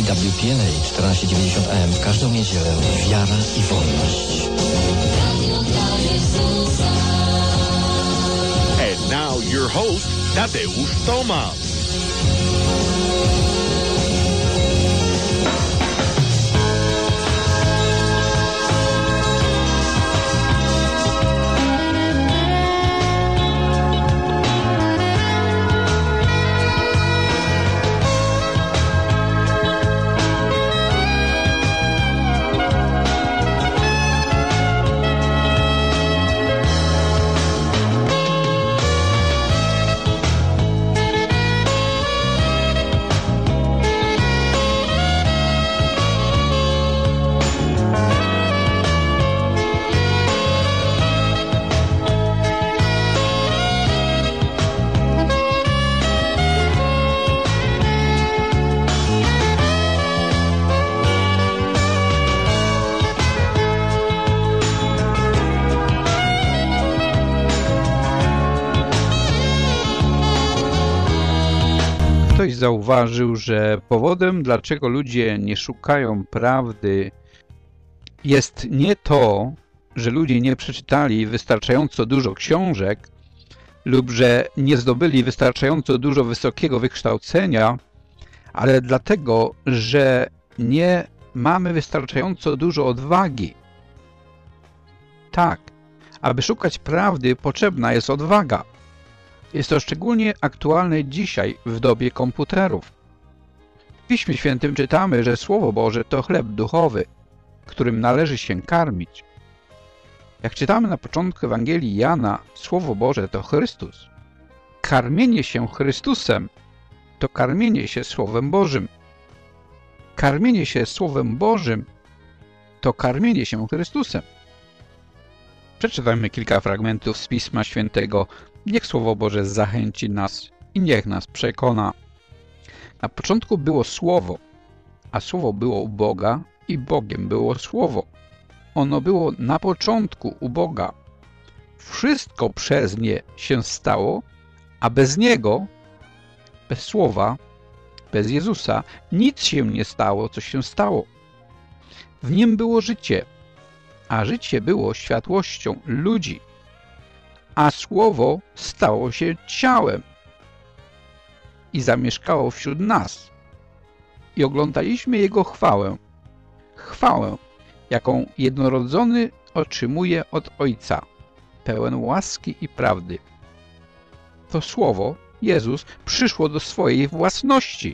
EWTN 1490 AM w każdą niedzielę. Wiara i wolność. And now your host, Tadeusz Tomasz. Ktoś zauważył, że powodem, dlaczego ludzie nie szukają prawdy, jest nie to, że ludzie nie przeczytali wystarczająco dużo książek lub że nie zdobyli wystarczająco dużo wysokiego wykształcenia, ale dlatego, że nie mamy wystarczająco dużo odwagi. Tak, aby szukać prawdy, potrzebna jest odwaga. Jest to szczególnie aktualne dzisiaj w dobie komputerów. W Piśmie Świętym czytamy, że Słowo Boże to chleb duchowy, którym należy się karmić. Jak czytamy na początku Ewangelii Jana, Słowo Boże to Chrystus. Karmienie się Chrystusem to karmienie się Słowem Bożym. Karmienie się Słowem Bożym to karmienie się Chrystusem. Przeczytajmy kilka fragmentów z Pisma Świętego. Niech Słowo Boże zachęci nas i niech nas przekona. Na początku było Słowo, a Słowo było u Boga i Bogiem było Słowo. Ono było na początku u Boga. Wszystko przez nie się stało, a bez Niego, bez Słowa, bez Jezusa, nic się nie stało, co się stało. W Nim było życie, a życie było światłością ludzi. A Słowo stało się ciałem i zamieszkało wśród nas. I oglądaliśmy Jego chwałę. Chwałę, jaką jednorodzony otrzymuje od Ojca, pełen łaski i prawdy. To Słowo, Jezus, przyszło do swojej własności.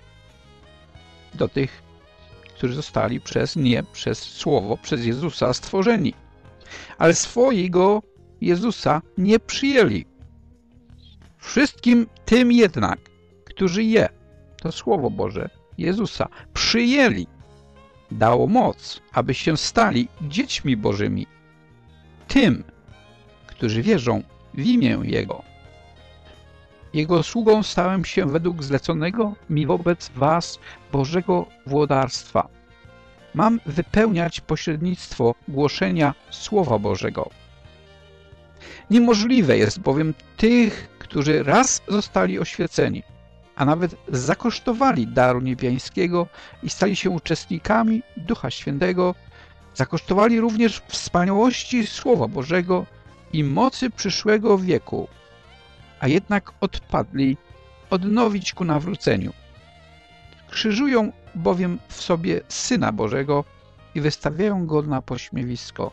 Do tych, którzy zostali przez Słowo, przez Jezusa stworzeni. Ale swojego Jezusa nie przyjęli. Wszystkim tym jednak, którzy to Słowo Boże, Jezusa, przyjęli, dało moc, aby się stali dziećmi Bożymi. Tym, którzy wierzą w imię Jego. Jego sługą stałem się według zleconego mi wobec was Bożego włodarstwa. Mam wypełniać pośrednictwo głoszenia Słowa Bożego. Niemożliwe jest bowiem tych, którzy raz zostali oświeceni, a nawet zakosztowali daru niebiańskiego i stali się uczestnikami Ducha Świętego, zakosztowali również wspaniałości Słowa Bożego i mocy przyszłego wieku, a jednak odpadli odnowić ku nawróceniu. Krzyżują bowiem w sobie Syna Bożego i wystawiają Go na pośmiewisko.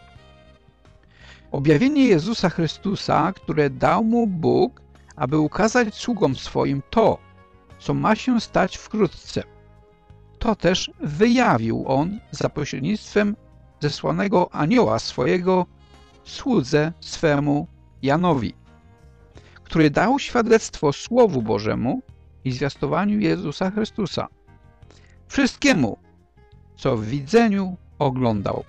Objawienie Jezusa Chrystusa, które dał Mu Bóg, aby ukazać sługom swoim to, co ma się stać wkrótce. To też wyjawił On za pośrednictwem zesłanego anioła swojego słudze swemu Janowi, który dał świadectwo Słowu Bożemu i zwiastowaniu Jezusa Chrystusa. Wszystkiemu, co w widzeniu oglądał.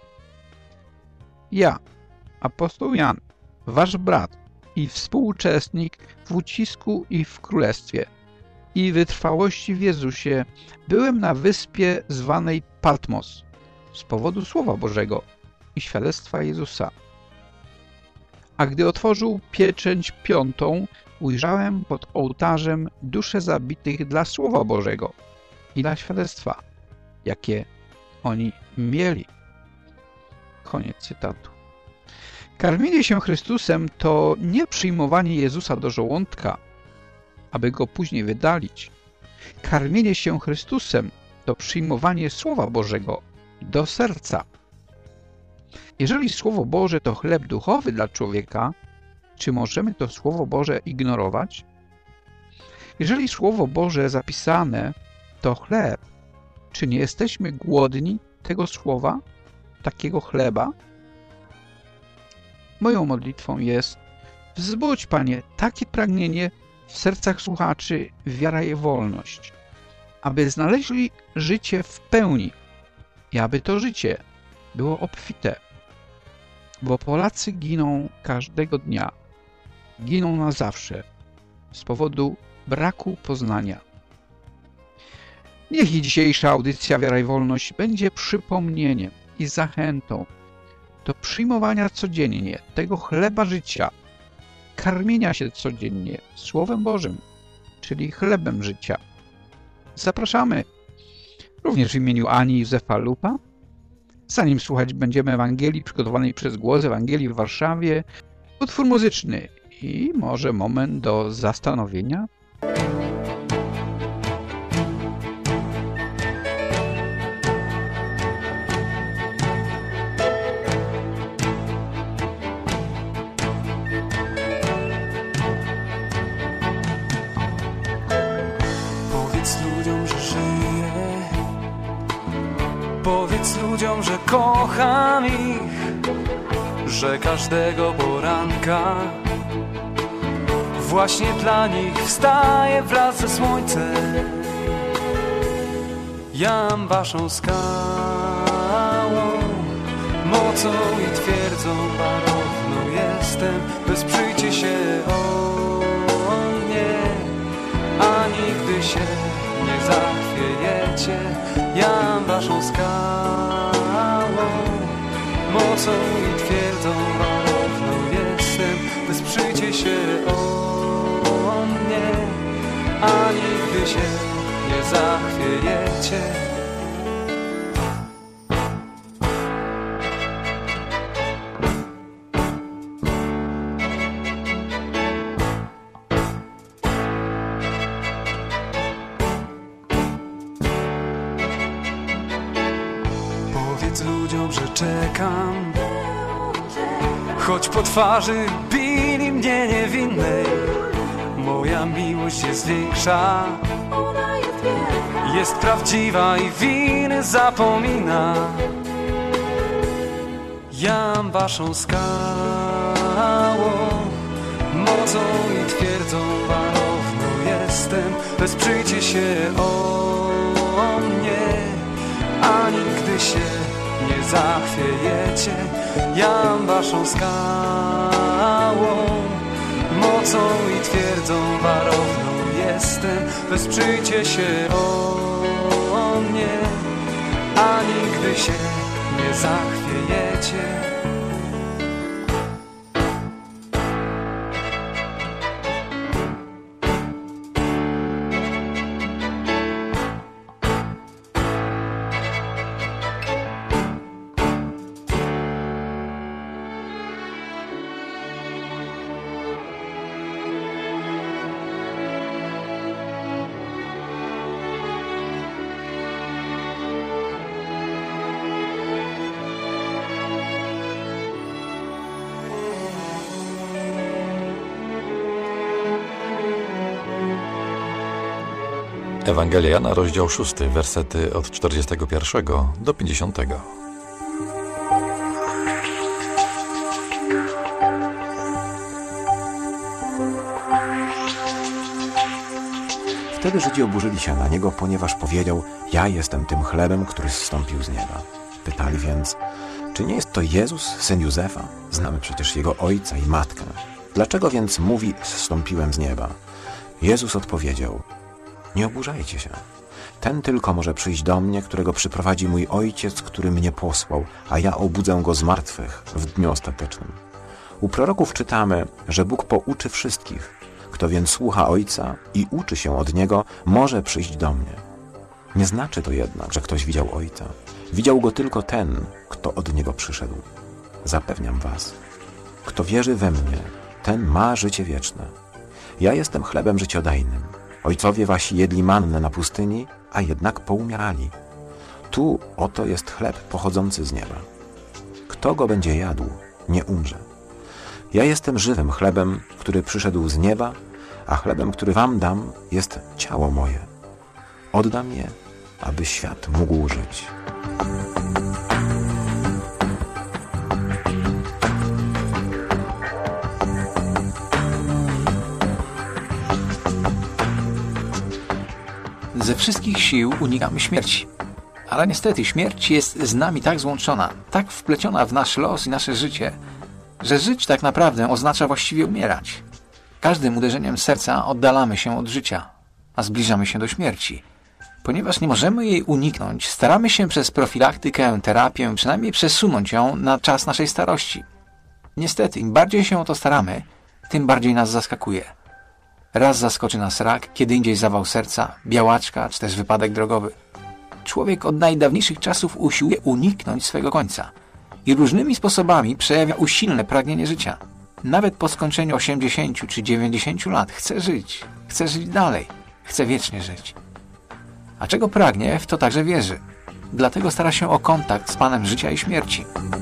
Ja, apostoł Jan, wasz brat i współuczestnik w ucisku i w królestwie i wytrwałości w Jezusie, byłem na wyspie zwanej Patmos z powodu Słowa Bożego i świadectwa Jezusa. A gdy otworzył pieczęć piątą, ujrzałem pod ołtarzem dusze zabitych dla Słowa Bożego i dla świadectwa, jakie oni mieli. Koniec cytatu. Karmienie się Chrystusem to nie przyjmowanie Jezusa do żołądka, aby go później wydalić. Karmienie się Chrystusem to przyjmowanie Słowa Bożego do serca. Jeżeli Słowo Boże to chleb duchowy dla człowieka, czy możemy to Słowo Boże ignorować? Jeżeli Słowo Boże zapisane to chleb, czy nie jesteśmy głodni tego Słowa, takiego chleba? Moją modlitwą jest: wzbudź, Panie, takie pragnienie w sercach słuchaczy wiara i wolność, aby znaleźli życie w pełni i aby to życie było obfite, bo Polacy giną każdego dnia, giną na zawsze z powodu braku poznania. Niech i dzisiejsza audycja Wiara i Wolność będzie przypomnieniem i zachętą do przyjmowania codziennie tego chleba życia, karmienia się codziennie Słowem Bożym, czyli chlebem życia. Zapraszamy również w imieniu Ani i Józefa Lupa. Zanim słuchać będziemy Ewangelii przygotowanej przez Głos Ewangelii w Warszawie, utwór muzyczny i może moment do zastanowienia. Powiedz ludziom, że kocham ich, że każdego poranka właśnie dla nich wstaję wraz ze słońcem. Jam waszą skałą, mocą i twierdzą barowną jestem. Wesprzyjcie się o mnie, a nigdy się nie zachwiejecie. Jam waszą skałą, mocą i twierdzą barowną jestem. Wesprzyjcie się o mnie, a nigdy się nie zachwiejecie. Powiedz ludziom, że czekam, choć po twarzy bili mnie niewinnej. Moja miłość jest większa, jest prawdziwa i winy zapomina. Jam waszą skałą, mocą i twierdzą barowną jestem. Wesprzyjcie się o mnie, a nigdy się nie zachwiejecie. Jam waszą skałą, mocą i twierdzą barowną jestem. Wesprzyjcie się o mnie, a nigdy się nie zachwiejecie. Ewangelia Jana, rozdział 6, wersety od 41 do 50. Wtedy Żydzi oburzyli się na niego, ponieważ powiedział: ja jestem tym chlebem, który zstąpił z nieba. Pytali więc: czy nie jest to Jezus, syn Józefa? Znamy przecież jego ojca i matkę. Dlaczego więc mówi: zstąpiłem z nieba? Jezus odpowiedział: nie oburzajcie się. Ten tylko może przyjść do mnie, którego przyprowadzi mój Ojciec, który mnie posłał, a ja obudzę go z martwych w dniu ostatecznym. U proroków czytamy, że Bóg pouczy wszystkich. Kto więc słucha Ojca i uczy się od Niego, może przyjść do mnie. Nie znaczy to jednak, że ktoś widział Ojca. Widział Go tylko ten, kto od Niego przyszedł. Zapewniam was, kto wierzy we mnie, ten ma życie wieczne. Ja jestem chlebem życiodajnym. Ojcowie wasi jedli mannę na pustyni, a jednak poumierali. Tu oto jest chleb pochodzący z nieba. Kto go będzie jadł, nie umrze. Ja jestem żywym chlebem, który przyszedł z nieba, a chlebem, który wam dam, jest ciało moje. Oddam je, aby świat mógł żyć. Ze wszystkich sił unikamy śmierci. Ale niestety śmierć jest z nami tak złączona, tak wpleciona w nasz los i nasze życie, że żyć tak naprawdę oznacza właściwie umierać. Każdym uderzeniem serca oddalamy się od życia, a zbliżamy się do śmierci. Ponieważ nie możemy jej uniknąć, staramy się przez profilaktykę, terapię przynajmniej przesunąć ją na czas naszej starości. Niestety, im bardziej się o to staramy, tym bardziej nas zaskakuje. Raz zaskoczy nas rak, kiedy indziej zawał serca, białaczka czy też wypadek drogowy. Człowiek od najdawniejszych czasów usiłuje uniknąć swego końca i różnymi sposobami przejawia usilne pragnienie życia. Nawet po skończeniu 80 czy 90 lat chce żyć dalej, chce wiecznie żyć. A czego pragnie, w to także wierzy. Dlatego stara się o kontakt z Panem życia i śmierci.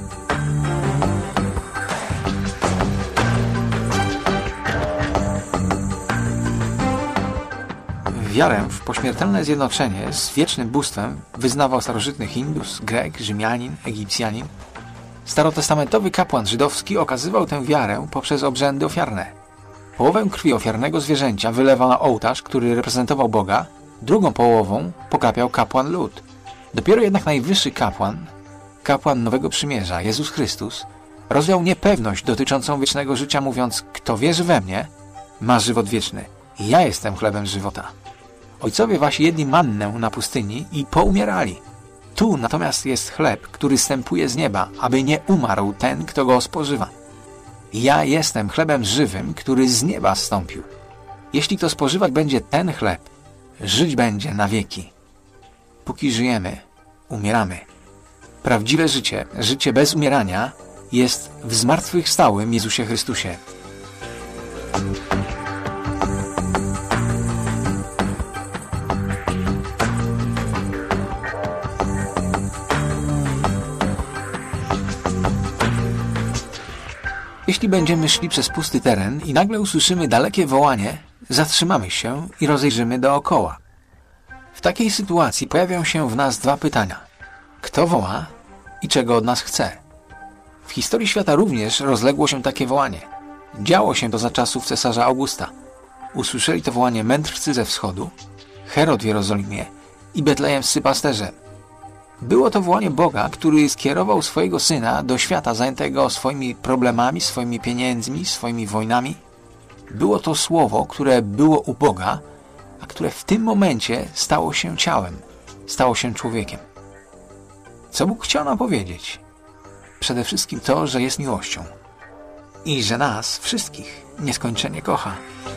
Wiarę w pośmiertelne zjednoczenie z wiecznym bóstwem wyznawał starożytny Hindus, Grek, Rzymianin, Egipcjanin. Starotestamentowy kapłan żydowski okazywał tę wiarę poprzez obrzędy ofiarne. Połowę krwi ofiarnego zwierzęcia wylewał na ołtarz, który reprezentował Boga, drugą połową pokapiał kapłan lud. Dopiero jednak najwyższy kapłan Nowego Przymierza, Jezus Chrystus, rozwiał niepewność dotyczącą wiecznego życia, mówiąc: kto wierzy we mnie, ma żywot wieczny. I ja jestem chlebem żywota. Ojcowie wasi jedli mannę na pustyni i poumierali. Tu natomiast jest chleb, który zstępuje z nieba, aby nie umarł ten, kto go spożywa. Ja jestem chlebem żywym, który z nieba zstąpił. Jeśli kto spożywać będzie ten chleb, żyć będzie na wieki. Póki żyjemy, umieramy. Prawdziwe życie, życie bez umierania, jest w zmartwychwstałym Jezusie Chrystusie. Jeśli będziemy szli przez pusty teren i nagle usłyszymy dalekie wołanie, zatrzymamy się i rozejrzymy dookoła. W takiej sytuacji pojawią się w nas dwa pytania. Kto woła i czego od nas chce? W historii świata również rozległo się takie wołanie. Działo się to za czasów cesarza Augusta. Usłyszeli to wołanie mędrcy ze wschodu, Herod w Jerozolimie i betlejemscy pasterze. Było to wołanie Boga, który skierował swojego Syna do świata zajętego swoimi problemami, swoimi pieniędzmi, swoimi wojnami. Było to słowo, które było u Boga, a które w tym momencie stało się ciałem, stało się człowiekiem. Co Bóg chciał nam powiedzieć? Przede wszystkim to, że jest miłością i że nas wszystkich nieskończenie kocha.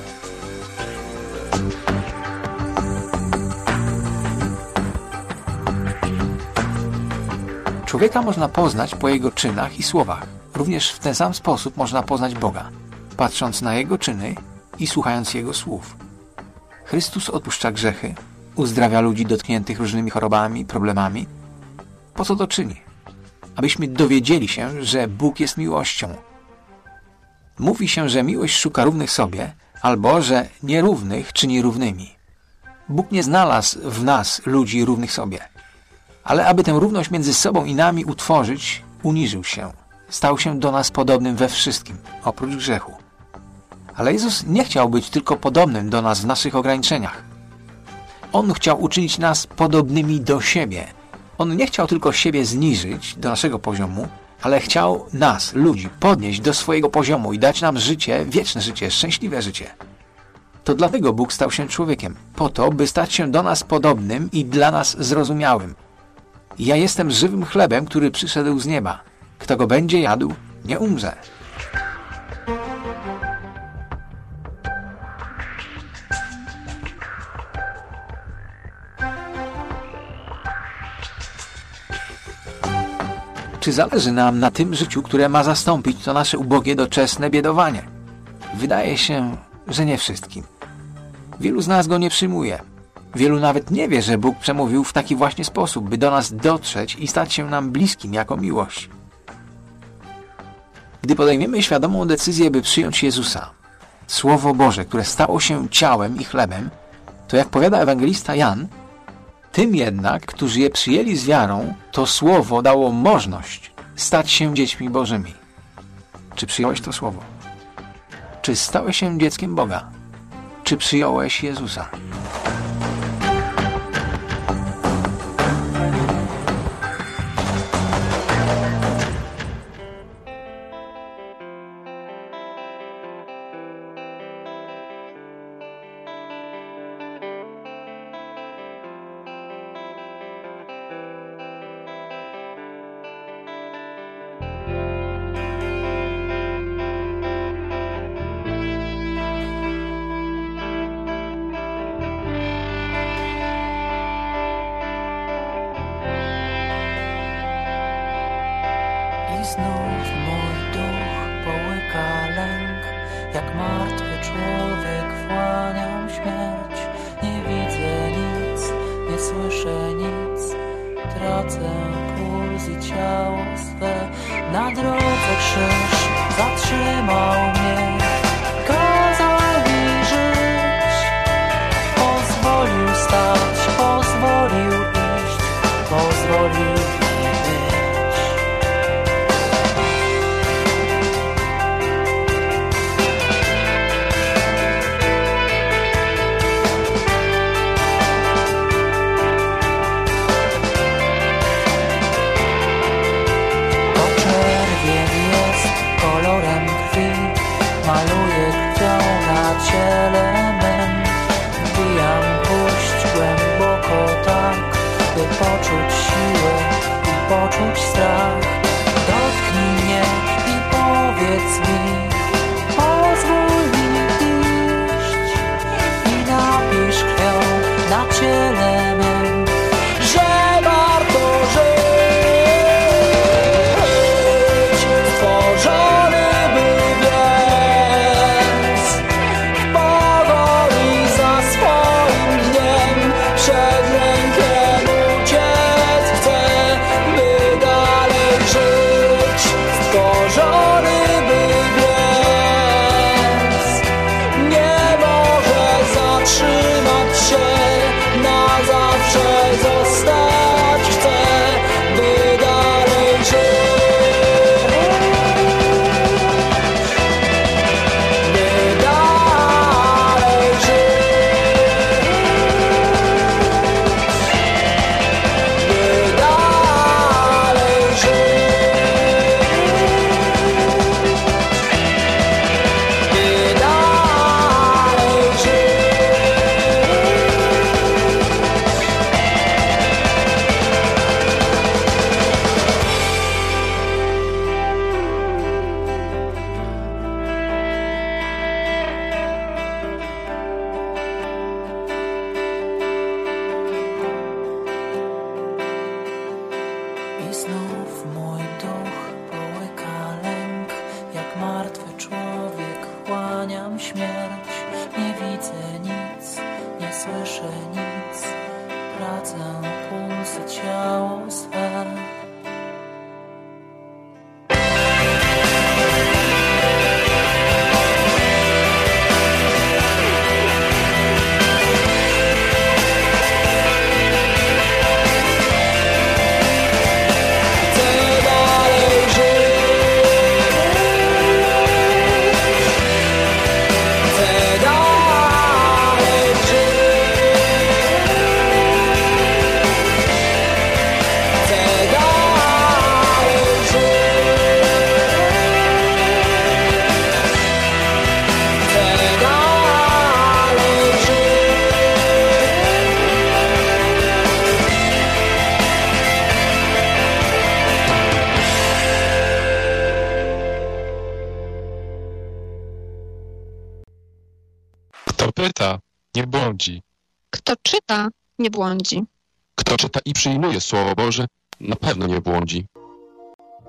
Człowieka można poznać po jego czynach i słowach. Również w ten sam sposób można poznać Boga, patrząc na Jego czyny i słuchając Jego słów. Chrystus odpuszcza grzechy, uzdrawia ludzi dotkniętych różnymi chorobami, problemami. Po co to czyni? Abyśmy dowiedzieli się, że Bóg jest miłością. Mówi się, że miłość szuka równych sobie, albo że nierównych czyni równymi. Bóg nie znalazł w nas ludzi równych sobie. Ale aby tę równość między sobą i nami utworzyć, uniżył się. Stał się do nas podobnym we wszystkim, oprócz grzechu. Ale Jezus nie chciał być tylko podobnym do nas w naszych ograniczeniach. On chciał uczynić nas podobnymi do siebie. On nie chciał tylko siebie zniżyć do naszego poziomu, ale chciał nas, ludzi, podnieść do swojego poziomu i dać nam życie, wieczne życie, szczęśliwe życie. To dlatego Bóg stał się człowiekiem, po to, by stać się do nas podobnym i dla nas zrozumiałym. Ja jestem żywym chlebem, który przyszedł z nieba. Kto go będzie jadł, nie umrze. Czy zależy nam na tym życiu, które ma zastąpić to nasze ubogie, doczesne biedowanie? Wydaje się, że nie wszystkim. Wielu z nas go nie przyjmuje. Wielu nawet nie wie, że Bóg przemówił w taki właśnie sposób, by do nas dotrzeć i stać się nam bliskim jako miłość. Gdy podejmiemy świadomą decyzję, by przyjąć Jezusa, Słowo Boże, które stało się ciałem i chlebem, to jak powiada ewangelista Jan, tym jednak, którzy je przyjęli z wiarą, to Słowo dało możliwość stać się dziećmi Bożymi. Czy przyjąłeś to Słowo? Czy stałeś się dzieckiem Boga? Czy przyjąłeś Jezusa? I znów mój duch połyka lęk, jak martwy człowiek wchłaniam śmierć. Nie widzę nic, nie słyszę nic, tracę puls i ciało swe. Na drodze krzyż zatrzymał mnie, kazał mi żyć, pozwolił stać, pozwolił iść, pozwolił być. Maluję krwią na ciele mym, wbijam puść głęboko tak, by poczuć siłę i poczuć strach. Dotknij mnie i powiedz mi, pozwól mi iść i napisz krwią na ciele mym, że warto żyć, stworzony by Kto pyta, nie błądzi. Kto czyta, nie błądzi. Kto czyta i przyjmuje Słowo Boże, na pewno nie błądzi.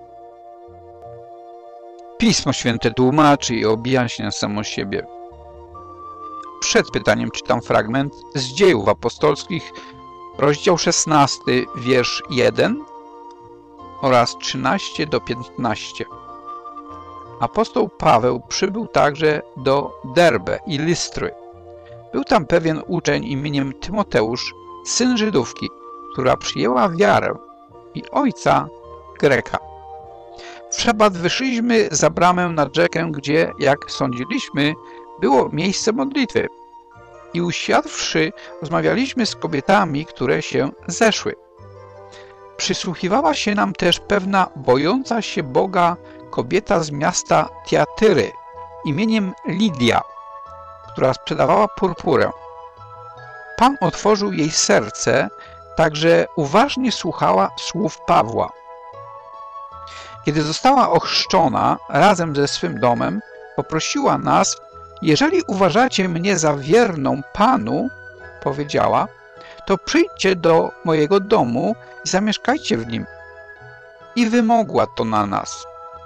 Pismo Święte tłumaczy i objaśnia samo siebie. Przed pytaniem czytam fragment z Dziejów Apostolskich, rozdział 16, wiersz 1 oraz 13 do 15. Apostoł Paweł przybył także do Derbe i Lystry. Był tam pewien uczeń imieniem Tymoteusz, syn Żydówki, która przyjęła wiarę i ojca Greka. W szabat wyszliśmy za bramę nad rzekę, gdzie, jak sądziliśmy, było miejsce modlitwy. I usiadłszy, rozmawialiśmy z kobietami, które się zeszły. Przysłuchiwała się nam też pewna bojąca się Boga kobieta z miasta Tiatyry imieniem Lidia, która sprzedawała purpurę. Pan otworzył jej serce, także uważnie słuchała słów Pawła. Kiedy została ochrzczona razem ze swym domem, poprosiła nas: jeżeli uważacie mnie za wierną Panu, powiedziała, to przyjdźcie do mojego domu i zamieszkajcie w nim. I wymogła to na nas.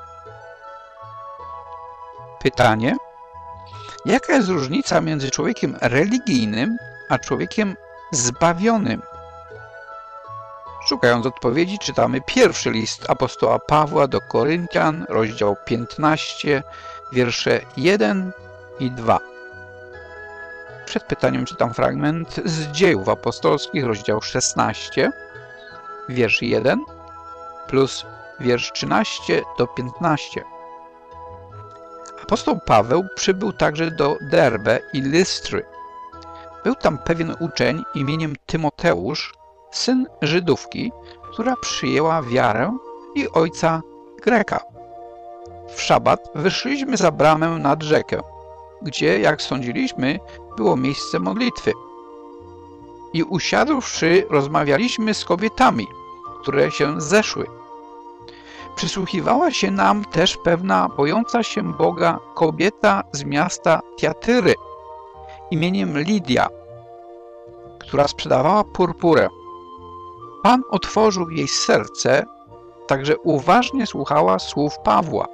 Pytanie: jaka jest różnica między człowiekiem religijnym a człowiekiem zbawionym? Szukając odpowiedzi, czytamy pierwszy list apostoła Pawła do Koryntian, rozdział 15, wiersze 1 i 2. Przed pytaniem czytam fragment z Dziejów Apostolskich, rozdział 16, wiersz 1 plus wiersz 13 do 15. Apostoł Paweł przybył także do Derbe i Lystry. Był tam pewien uczeń imieniem Tymoteusz, syn Żydówki, która przyjęła wiarę i ojca Greka. W szabat wyszliśmy za bramę nad rzekę, gdzie, jak sądziliśmy, było miejsce modlitwy. I usiadłszy, rozmawialiśmy z kobietami, które się zeszły. Przysłuchiwała się nam też pewna bojąca się Boga kobieta z miasta Tiatyry imieniem Lidia, która sprzedawała purpurę. Pan otworzył jej serce, także uważnie słuchała słów Pawła.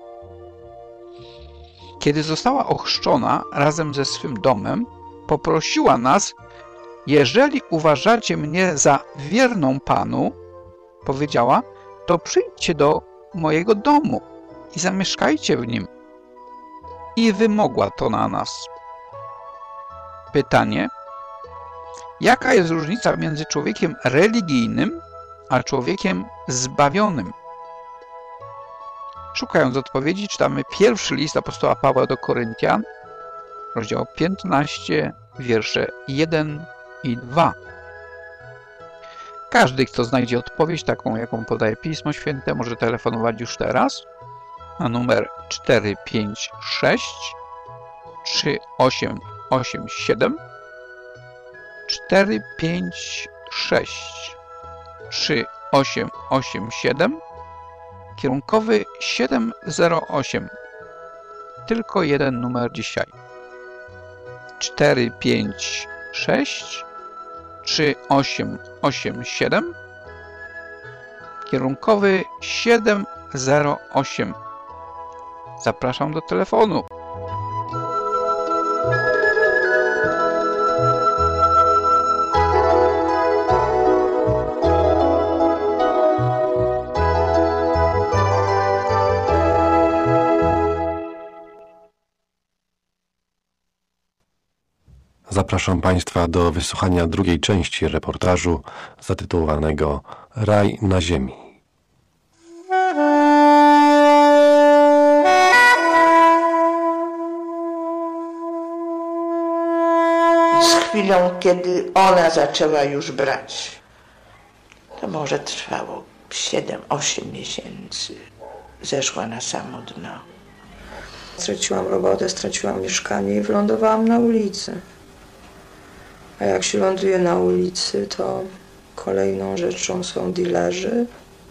Kiedy została ochrzczona razem ze swym domem, poprosiła nas: jeżeli uważacie mnie za wierną Panu, powiedziała, to przyjdźcie do mojego domu i zamieszkajcie w nim. I wymogła to na nas. Pytanie: jaka jest różnica między człowiekiem religijnym a człowiekiem zbawionym? Szukając odpowiedzi, czytamy pierwszy list apostoła Pawła do Koryntian, rozdział 15, wiersze 1 i 2. Każdy, kto znajdzie odpowiedź taką, jaką podaje Pismo Święte, może telefonować już teraz na numer 456 3887 456 3887 kierunkowy 708. Tylko jeden numer dzisiaj. 456 3887 kierunkowy 708. Zapraszam do telefonu. Zapraszam Państwa do wysłuchania drugiej części reportażu zatytułowanego Raj na ziemi. Z chwilą, kiedy ona zaczęła już brać, to może trwało 7-8 miesięcy, zeszła na samo dno. Straciłam robotę, straciłam mieszkanie i wylądowałam na ulicy. A jak się ląduje na ulicy, to kolejną rzeczą są dilerzy.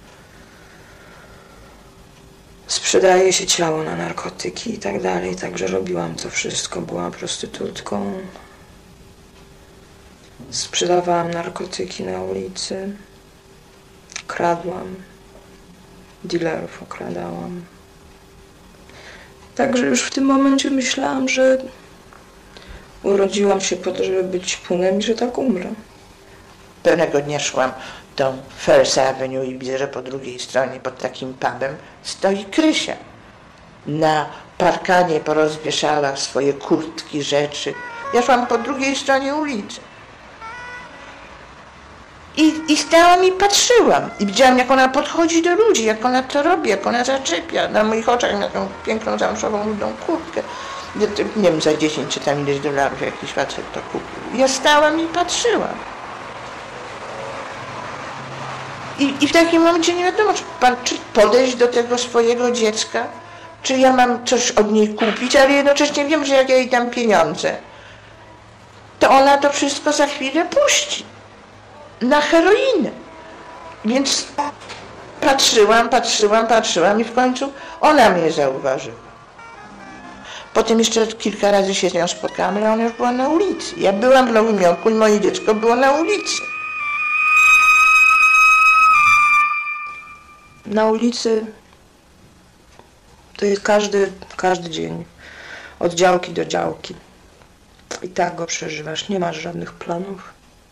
Sprzedaje się ciało na narkotyki i tak dalej. Także robiłam to wszystko. Byłam prostytutką. Sprzedawałam narkotyki na ulicy. Kradłam. Dilerów okradałam. Także już w tym momencie myślałam, że urodziłam się po to, żeby być ćpunem i że tak umrę. Pewnego dnia szłam tą First Avenue i widzę, że po drugiej stronie pod takim pubem stoi Krysia. Na parkanie porozwieszała swoje kurtki, rzeczy. Ja szłam po drugiej stronie ulicy. I stałam i patrzyłam. I widziałam, jak ona podchodzi do ludzi, jak ona to robi, jak ona zaczepia. Na moich oczach na tą piękną, zamszową, rudą kurtkę. Nie wiem, za 10 czy tam ileś dolarów jakiś facet to kupił. Ja stałam i patrzyłam. I w takim momencie nie wiadomo, czy podejść do tego swojego dziecka, czy ja mam coś od niej kupić, ale jednocześnie wiem, że jak ja jej dam pieniądze, to ona to wszystko za chwilę puści na heroinę. Więc patrzyłam i w końcu ona mnie zauważyła. Potem jeszcze kilka razy się z nią spotkałam, ale ona już była na ulicy. Ja byłam w Nowym Jorku i moje dziecko było na ulicy. Na ulicy to jest każdy dzień, od działki do działki. I tak go przeżywasz, nie masz żadnych planów.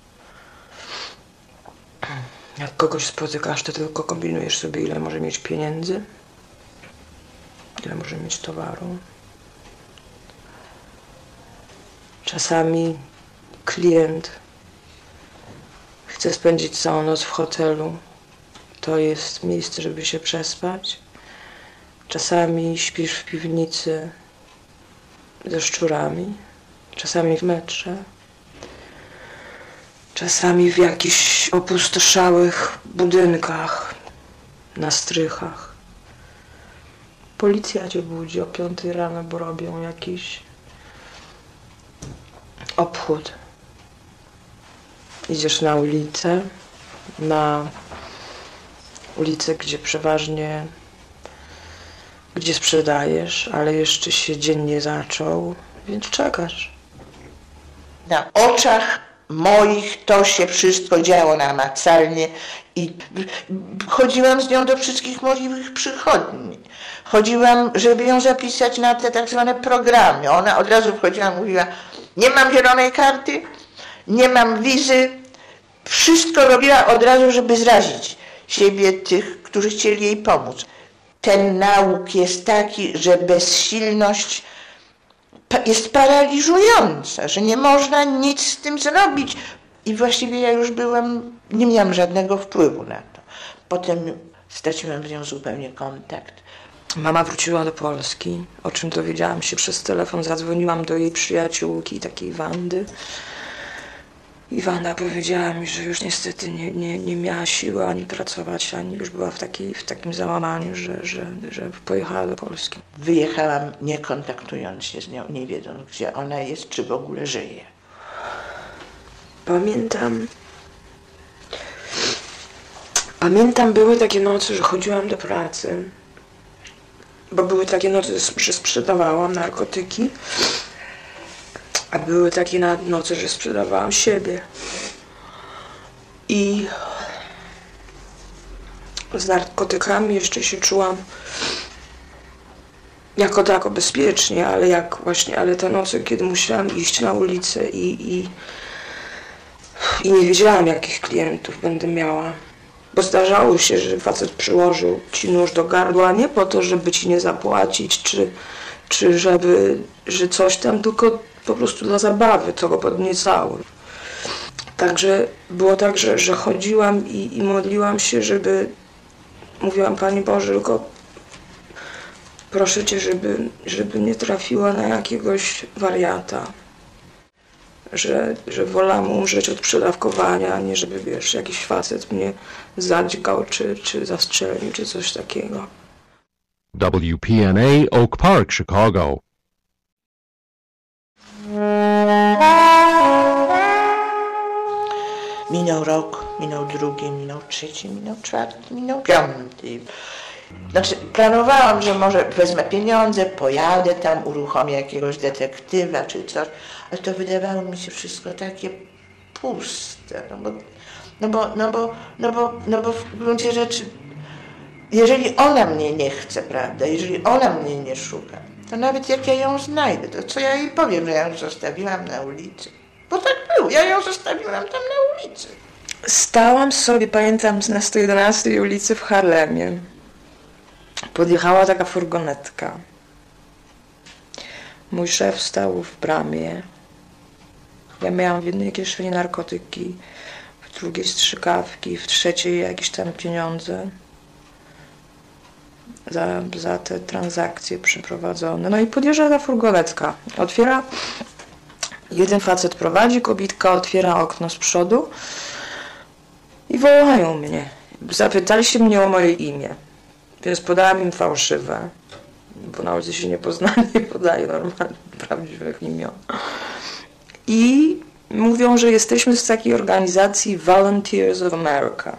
Jak kogoś spotykasz, to tylko kombinujesz sobie, ile może mieć pieniędzy, ile może mieć towaru. Czasami klient chce spędzić całą noc w hotelu. To jest miejsce, żeby się przespać. Czasami śpisz w piwnicy ze szczurami, czasami w metrze, czasami w jakichś opustoszałych budynkach, na strychach. Policja cię budzi o 5 rano, bo robią jakiś obchód. Idziesz na ulicę, gdzie przeważnie, gdzie sprzedajesz, ale jeszcze się dzień nie zaczął, więc czekasz. Na oczach moich to się wszystko działo namacalnie i chodziłam z nią do wszystkich możliwych przychodni. Chodziłam, żeby ją zapisać na te tak zwane programy. Ona od razu wchodziła, mówiła, nie mam zielonej karty, nie mam wizy. Wszystko robiła od razu, żeby zrazić siebie, tych, którzy chcieli jej pomóc. Ten nauk jest taki, że bezsilność jest paraliżująca, że nie można nic z tym zrobić. I właściwie ja już nie miałam żadnego wpływu na to. Potem straciłam z nią zupełnie kontakt. Mama wróciła do Polski, o czym dowiedziałam się przez telefon. Zadzwoniłam do jej przyjaciółki, takiej Wandy. I Wanda powiedziała mi, że już niestety nie miała siły ani pracować, ani już była w takim załamaniu, że pojechała do Polski. Wyjechałam nie kontaktując się z nią, nie wiedząc, gdzie ona jest, czy w ogóle żyje. Pamiętam, były takie noce, że chodziłam do pracy, bo były takie noce, że sprzedawałam narkotyki, a były takie noce, że sprzedawałam siebie. I z narkotykami jeszcze się czułam jako tako bezpiecznie, ale te noce, kiedy musiałam iść na ulicę i nie wiedziałam, jakich klientów będę miała. Bo zdarzało się, że facet przyłożył ci nóż do gardła nie po to, żeby ci nie zapłacić, czy że coś tam, tylko po prostu dla zabawy, co go podniecało. Także było tak, że chodziłam i modliłam się, mówiłam, Panie Boże, tylko proszę Cię, żeby nie trafiła na jakiegoś wariata. Że wolałam umrzeć od przedawkowania, a nie żeby, jakiś facet mnie zadźgał, czy zastrzelił, czy coś takiego. WPNA Oak Park, Chicago. Minął rok, minął drugi, minął trzeci, minął czwarty, minął piąty. Znaczy, planowałam, że może wezmę pieniądze, pojadę tam, uruchomię jakiegoś detektywa czy coś, ale to wydawało mi się wszystko takie puste, no bo w gruncie rzeczy, jeżeli ona mnie nie chce, prawda, jeżeli ona mnie nie szuka, to nawet jak ja ją znajdę, to co ja jej powiem, że ja ją zostawiłam na ulicy? Bo tak było, ja ją zostawiłam tam na ulicy. Stałam sobie, pamiętam, na 111 ulicy w Harlemie. Podjechała taka furgonetka. Mój szef stał w bramie. Ja miałam w jednej kieszeni narkotyki, w drugiej strzykawki, w trzeciej jakieś tam pieniądze za te transakcje przeprowadzone. No i podjeżdża ta furgonetka. Otwiera, jeden facet prowadzi, kobitka otwiera okno z przodu i wołają mnie. Zapytali się mnie o moje imię, więc podałam im fałszywe, bo na ulicy się nie poznali, podaję normalnie prawdziwych imion. I mówią, że jesteśmy z takiej organizacji Volunteers of America.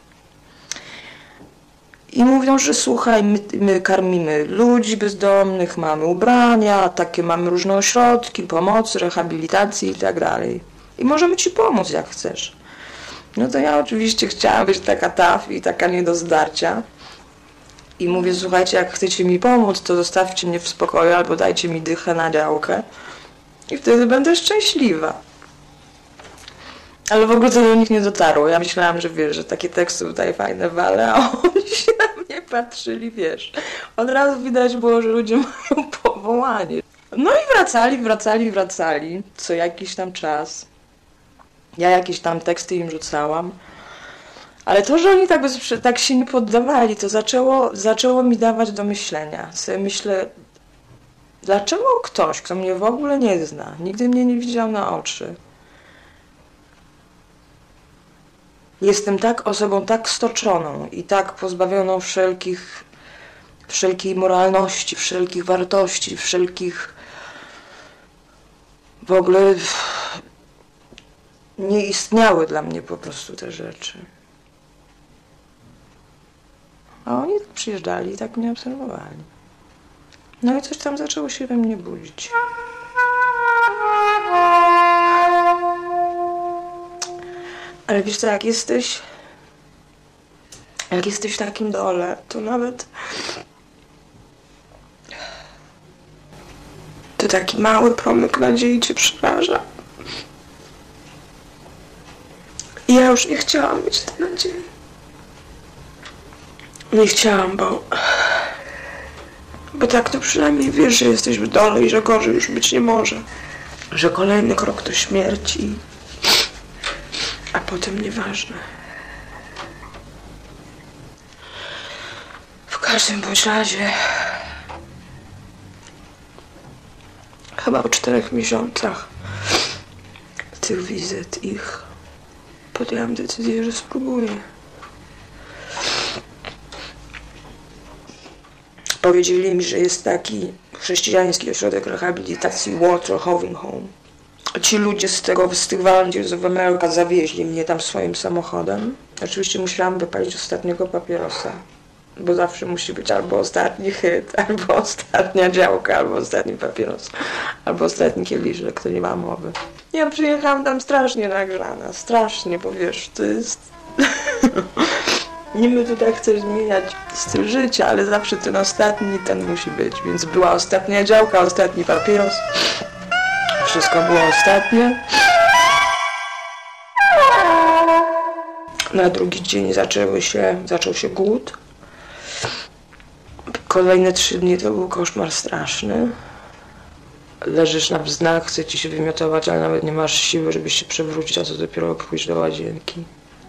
I mówią, że słuchaj, my karmimy ludzi bezdomnych, mamy ubrania, takie mamy różne ośrodki, pomocy, rehabilitacji i tak dalej. I możemy ci pomóc, jak chcesz. No to ja oczywiście chciałam być taka tough i taka nie do zdarcia. I mówię, słuchajcie, jak chcecie mi pomóc, to zostawcie mnie w spokoju albo dajcie mi dychę na działkę. I wtedy będę szczęśliwa. Ale w ogóle to do nich nie dotarło. Ja myślałam, że wiesz, że takie teksty tutaj fajne wale, a oni się na mnie patrzyli, wiesz. Od razu widać było, że ludzie mają powołanie. No i wracali co jakiś tam czas. Ja jakieś tam teksty im rzucałam. Ale to, że oni tak się nie poddawali, to zaczęło mi dawać do myślenia. Sobie myślę, dlaczego ktoś, kto mnie w ogóle nie zna, nigdy mnie nie widział na oczy, jestem osobą tak stoczoną i tak pozbawioną wszelkiej moralności, wszelkich wartości, wszelkich w ogóle nie istniały dla mnie po prostu te rzeczy. A oni tak przyjeżdżali i tak mnie obserwowali. No i coś tam zaczęło się we mnie budzić. Ale wiesz co, jak jesteś w takim dole, to nawet to taki mały promyk nadziei cię przeraża. I ja już nie chciałam mieć tej nadziei. Nie chciałam, bo tak to przynajmniej wiesz, że jesteś w dole i że gorzej już być nie może. Że kolejny krok to śmierci, a potem nieważne. W każdym bądź razie chyba po 4 miesiącach tych wizyt podjęłam decyzję, że spróbuję. Powiedzieli mi, że jest taki chrześcijański ośrodek rehabilitacji Water Hoving Home. Ci ludzie z tych Volunteers of America zawieźli mnie tam swoim samochodem. Oczywiście musiałam wypalić ostatniego papierosa, bo zawsze musi być albo ostatni hit, albo ostatnia działka, albo ostatni papieros, albo ostatni kieliszek, to nie ma mowy. Ja przyjechałam tam strasznie nagrzana, strasznie, bo wiesz, to jest... Niby tutaj chcesz zmieniać styl życia, ale zawsze ten ostatni, ten musi być. Więc była ostatnia działka, ostatni papieros. Wszystko było ostatnie. Na drugi dzień zaczął się głód. Kolejne 3 dni to był koszmar straszny. Leżysz na wznak, chce ci się wymiotować, ale nawet nie masz siły, żeby się przewrócić, a co dopiero pójść do łazienki.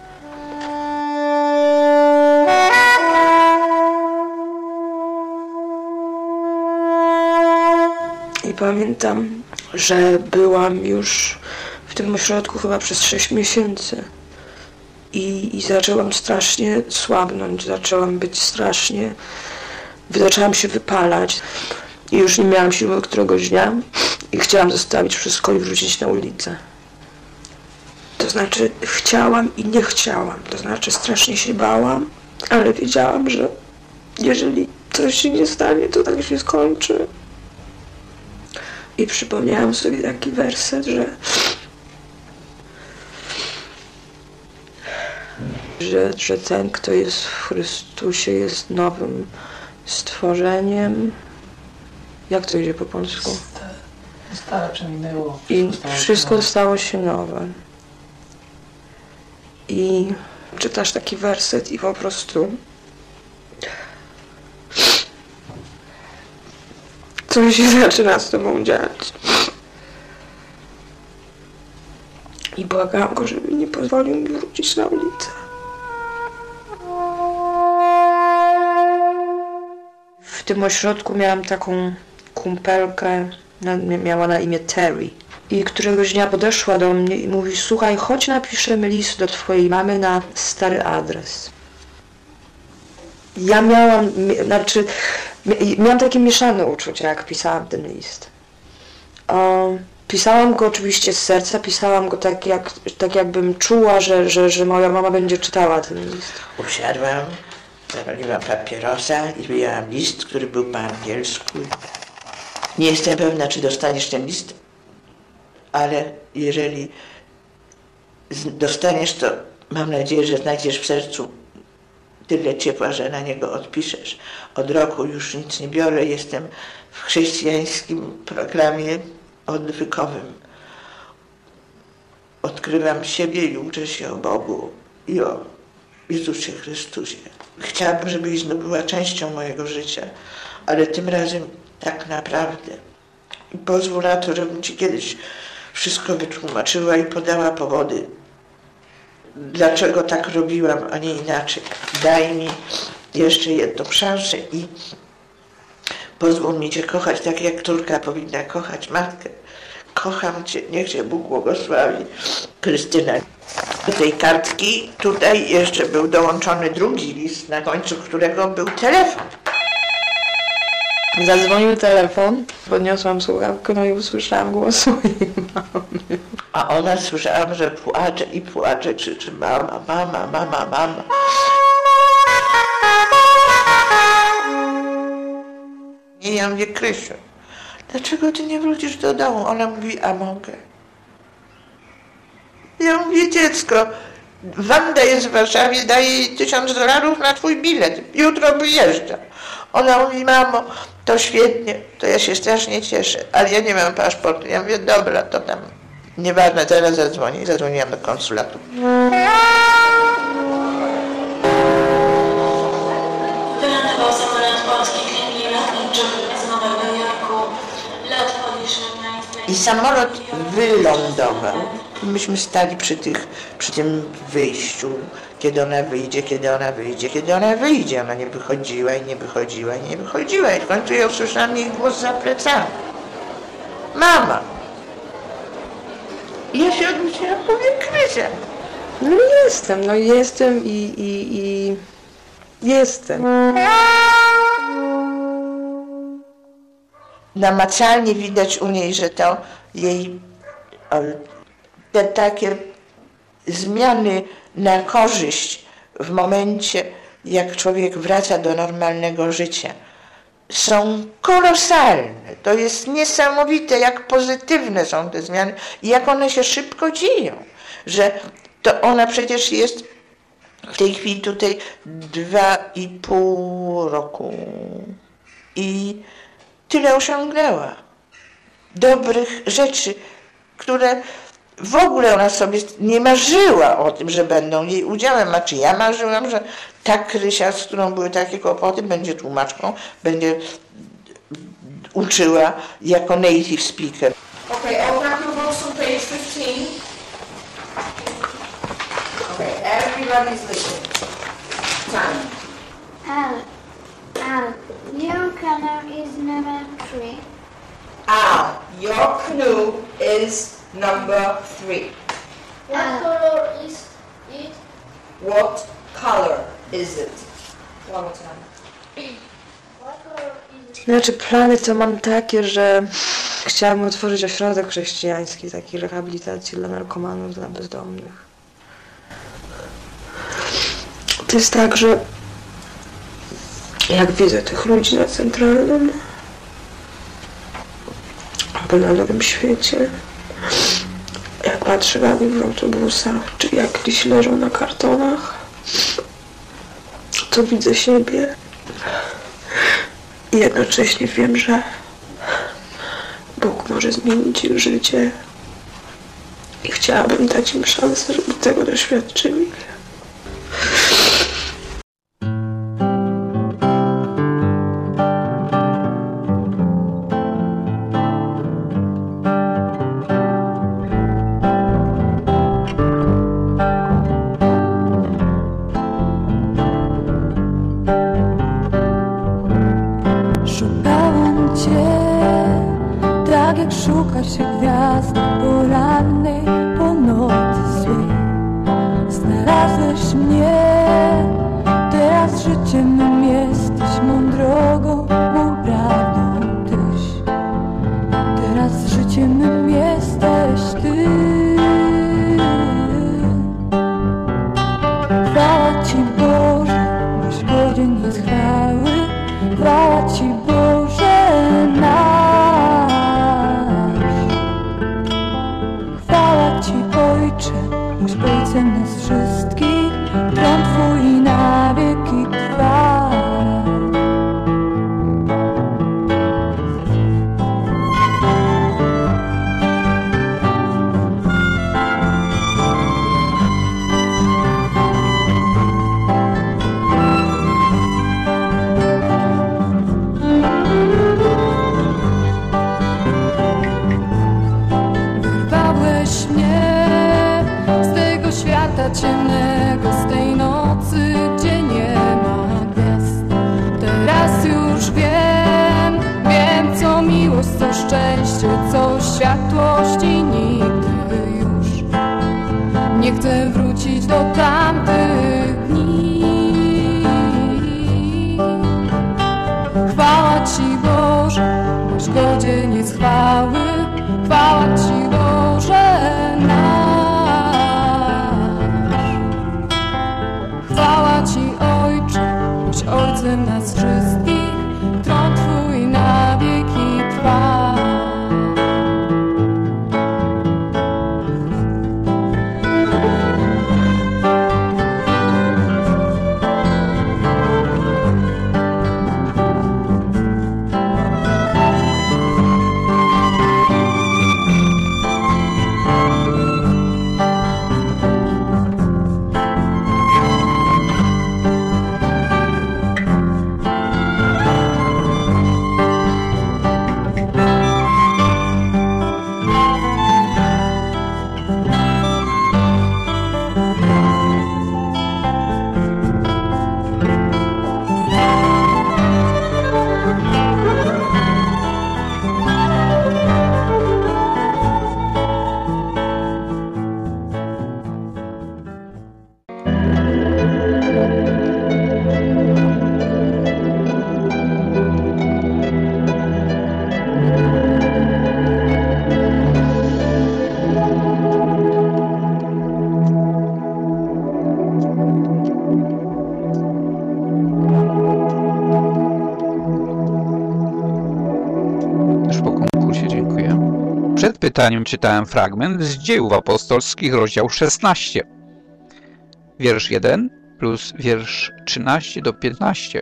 I pamiętam, że byłam już w tym ośrodku chyba przez 6 miesięcy i zaczęłam strasznie słabnąć, zaczęłam się wypalać i już nie miałam siły któregoś dnia i chciałam zostawić wszystko i wrócić na ulicę. To znaczy chciałam i nie chciałam, to znaczy strasznie się bałam, ale wiedziałam, że jeżeli coś się nie stanie, to tak się skończy. I przypomniałam sobie taki werset, że ten, kto jest w Chrystusie, jest nowym stworzeniem, Jak to idzie po polsku? Stare przeminęło. I wszystko stało się nowe. I czytasz taki werset i po prostu coś się zaczyna z tobą dziać. I błagałam go, żeby nie pozwolił mi wrócić na ulicę. W tym ośrodku miałam taką kumpelkę, miała na imię Terry. I któregoś dnia podeszła do mnie i mówi: słuchaj, chodź napiszemy list do twojej mamy na stary adres. Ja miałam takie mieszane uczucia, jak pisałam ten list. Pisałam go oczywiście z serca, pisałam go tak jakbym czuła, że moja mama będzie czytała ten list. Usiadłam, zapaliłam papierosa i wyjęłam list, który był po angielsku. Nie jestem pewna, czy dostaniesz ten list, ale jeżeli dostaniesz, to mam nadzieję, że znajdziesz w sercu tyle ciepła, że na niego odpiszesz. Od roku już nic nie biorę, jestem w chrześcijańskim programie odwykowym. Odkrywam siebie i uczę się o Bogu i o Jezusie Chrystusie. Chciałabym, żebyś znów była częścią mojego życia, ale tym razem tak naprawdę. I pozwól na to, żebym ci kiedyś wszystko wytłumaczyła i podała powody, dlaczego tak robiłam, a nie inaczej. Daj mi jeszcze jedną szansę i pozwól mi cię kochać tak, jak córka powinna kochać matkę. Kocham cię, niech cię Bóg błogosławi. Krystyna. Do tej kartki tutaj jeszcze był dołączony drugi list, na końcu którego był telefon. Zadzwonił telefon, podniosłam słuchawkę, no i usłyszałam głos mojej mamy. A ona słyszałam, że płacze, krzyczy: mama, mama, mama, mama. I ja mówię: Krysiu, dlaczego ty nie wrócisz do domu? Ona mówi: a mogę. Ja mówię: dziecko, Wanda jest w Warszawie, daje jej $1000 na twój bilet. Jutro wyjeżdża. Ona mówi: mamo, to świetnie, to ja się strasznie cieszę, ale ja nie mam paszportu. Ja mówię: dobra, to tam nieważne, teraz zadzwonię. Zadzwoniłam do konsulatu. Wylądował samolot polskich linii lotniczych z Nowego Jorku. Lot podliczył na... I samolot wylądował. Myśmy stali przy tym wyjściu. Kiedy ona wyjdzie, kiedy ona wyjdzie, kiedy ona wyjdzie. Ona nie wychodziła i nie wychodziła i nie wychodziła. I w końcu ja usłyszałam jej głos za plecami: mama. I ja się odwróciłam, powiem: Krysia. No jestem i jestem. Namacalnie widać u niej, że to jej te takie zmiany na korzyść w momencie, jak człowiek wraca do normalnego życia, są kolosalne. To jest niesamowite, jak pozytywne są te zmiany i jak one się szybko dzieją. Że to ona przecież jest w tej chwili tutaj 2,5 roku i tyle osiągnęła. Dobrych rzeczy, które w ogóle ona sobie nie marzyła o tym, że będą jej udziałem. A czy ja marzyłam, że ta Krysia, z którą były takie kłopoty, będzie tłumaczką, będzie uczyła jako native speaker. Okay, open up your books on page 15. Okay, everybody's listening. Time. Al, your color is number 3. Al, your canoe is number 3. What color is it? What color is it? One more time. What color is it? Znaczy, plany to mam takie, że chciałabym otworzyć ośrodek chrześcijański, takiej rehabilitacji dla narkomanów, dla bezdomnych. To jest tak, że jak widzę tych ludzi na Centralnym, albo na Nowym Świecie, jak patrzę na nich w autobusach, czy jak gdzieś leżą na kartonach, to widzę siebie i jednocześnie wiem, że Bóg może zmienić ich życie i chciałabym dać im szansę, żeby tego doświadczyli. Szukałam Cię, tak jak szuka się gwiazdy porannej, po nocy złej. Znalazłeś mnie, teraz życiem mym jesteś, mą drogą, mą prawdą Tyś. Teraz życiem mym jesteś Ty. Chwała Ci Boże, mój godzien jest chwały. Chwała Ci Boże nasz. Chwała Ci Ojcze, byś Ojcem nas wszystkich. Tron Twój na wieki trwa. Wyrwałeś mnie z tego świata ciemnego, z tej nocy, gdzie nie ma gwiazd. Teraz już wiem, wiem co miłość, co szczęście, co światłość i nigdy już nie chcę wrócić do tamtych dni. Chwała Ci Boże, byś godzien jest chwały. Chwała Ci Boże nasz. Chwała Ci Ojcze, byś Ojcem nas wszystkich. Tron Twój na wieki trwa. Przed pytaniem czytałem fragment z Dziejów Apostolskich, rozdział 16, wiersz 1 plus wiersz 13 do 15.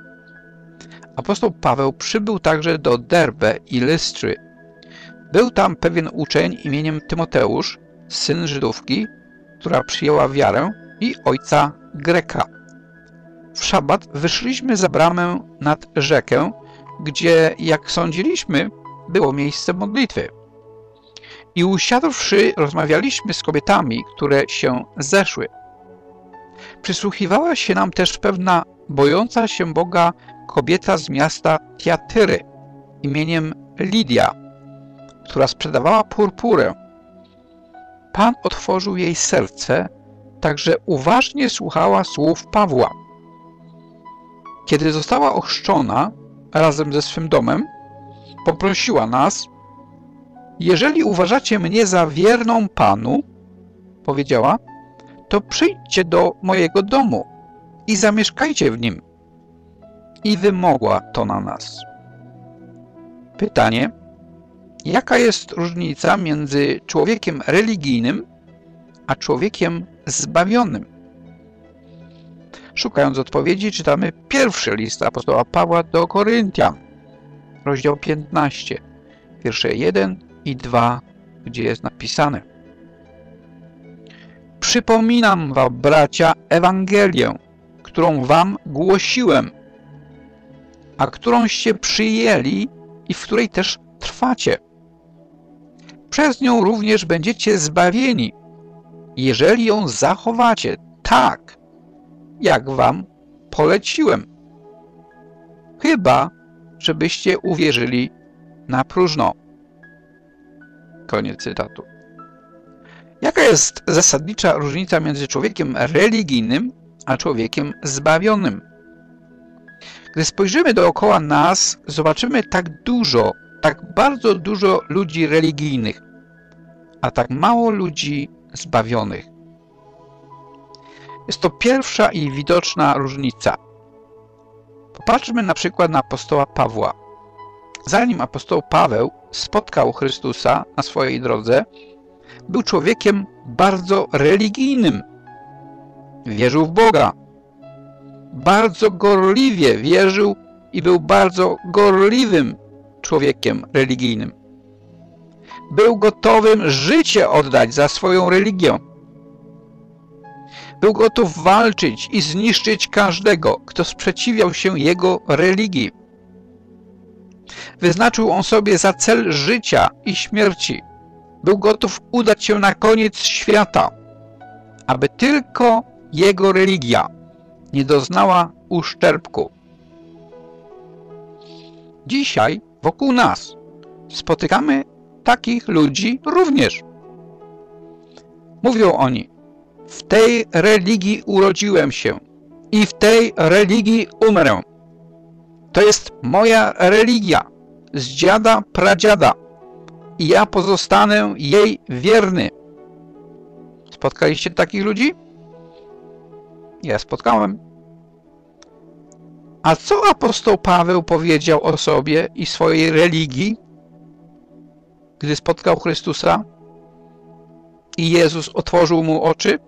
Apostoł Paweł przybył także do Derbe i Lystry. Był tam pewien uczeń imieniem Tymoteusz, syn Żydówki, która przyjęła wiarę, i ojca Greka. W szabat wyszliśmy za bramę nad rzekę, gdzie, jak sądziliśmy, było miejsce modlitwy. I usiadłszy, rozmawialiśmy z kobietami, które się zeszły. Przysłuchiwała się nam też pewna bojąca się Boga kobieta z miasta Tiatyry imieniem Lidia, która sprzedawała purpurę. Pan otworzył jej serce, tak że uważnie słuchała słów Pawła. Kiedy została ochrzczona razem ze swym domem, poprosiła nas: jeżeli uważacie mnie za wierną Panu, powiedziała, to przyjdźcie do mojego domu i zamieszkajcie w nim. I wymogła to na nas. Pytanie: jaka jest różnica między człowiekiem religijnym a człowiekiem zbawionym? Szukając odpowiedzi, czytamy pierwszy list apostoła Pawła do Koryntian, rozdział 15, wiersze 1 i 2, gdzie jest napisane: Przypominam wam, bracia, Ewangelię, którą wam głosiłem, a którąście przyjęli i w której też trwacie. Przez nią również będziecie zbawieni, jeżeli ją zachowacie tak, jak wam poleciłem. Chyba, żebyście uwierzyli na próżno. Koniec cytatu. Jaka jest zasadnicza różnica między człowiekiem religijnym a człowiekiem zbawionym? Gdy spojrzymy dookoła nas, zobaczymy tak bardzo dużo ludzi religijnych, a tak mało ludzi zbawionych. Jest to pierwsza i widoczna różnica. Popatrzmy na przykład na apostoła Pawła. Zanim apostoł Paweł spotkał Chrystusa na swojej drodze, był człowiekiem bardzo religijnym. Wierzył w Boga. Bardzo gorliwie wierzył i był bardzo gorliwym człowiekiem religijnym. Był gotowym życie oddać za swoją religię. Był gotów walczyć i zniszczyć każdego, kto sprzeciwiał się jego religii. Wyznaczył on sobie za cel życia i śmierci. Był gotów udać się na koniec świata, aby tylko jego religia nie doznała uszczerbku. Dzisiaj wokół nas spotykamy takich ludzi również. Mówią oni: w tej religii urodziłem się i w tej religii umrę. To jest moja religia z dziada, pradziada i ja pozostanę jej wierny. Spotkaliście takich ludzi? Ja spotkałem. A co apostoł Paweł powiedział o sobie i swojej religii, gdy spotkał Chrystusa i Jezus otworzył mu oczy?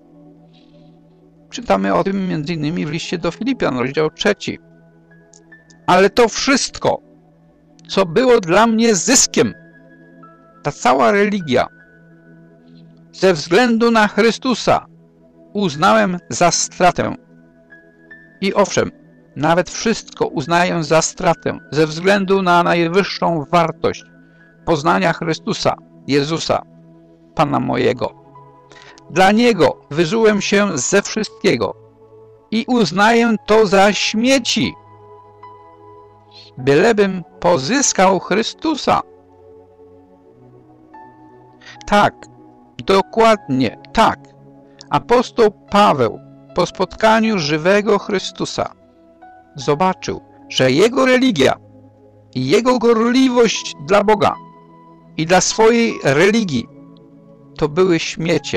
Czytamy o tym m.in. w liście do Filipian, rozdział 3. Ale to wszystko, co było dla mnie zyskiem, ta cała religia, ze względu na Chrystusa uznałem za stratę. I owszem, nawet wszystko uznaję za stratę ze względu na najwyższą wartość poznania Chrystusa, Jezusa, Pana mojego. Dla Niego wyzułem się ze wszystkiego i uznaję to za śmieci, bylebym pozyskał Chrystusa. Tak, dokładnie tak. Apostoł Paweł po spotkaniu żywego Chrystusa zobaczył, że jego religia i jego gorliwość dla Boga i dla swojej religii to były śmiecie.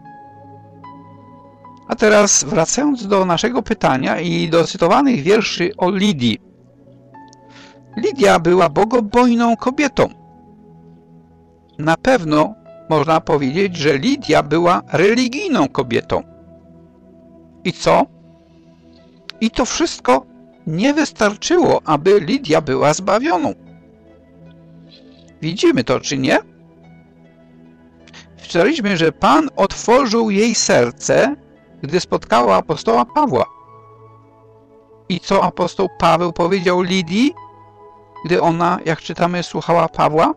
A teraz wracając do naszego pytania i do cytowanych wierszy o Lidii. Lidia była bogobojną kobietą. Na pewno można powiedzieć, że Lidia była religijną kobietą. I co? I to wszystko nie wystarczyło, aby Lidia była zbawioną. Widzimy to, czy nie? Czytaliśmy, że Pan otworzył jej serce, gdy spotkała apostoła Pawła. I co apostoł Paweł powiedział Lidii, gdy ona, jak czytamy, słuchała Pawła?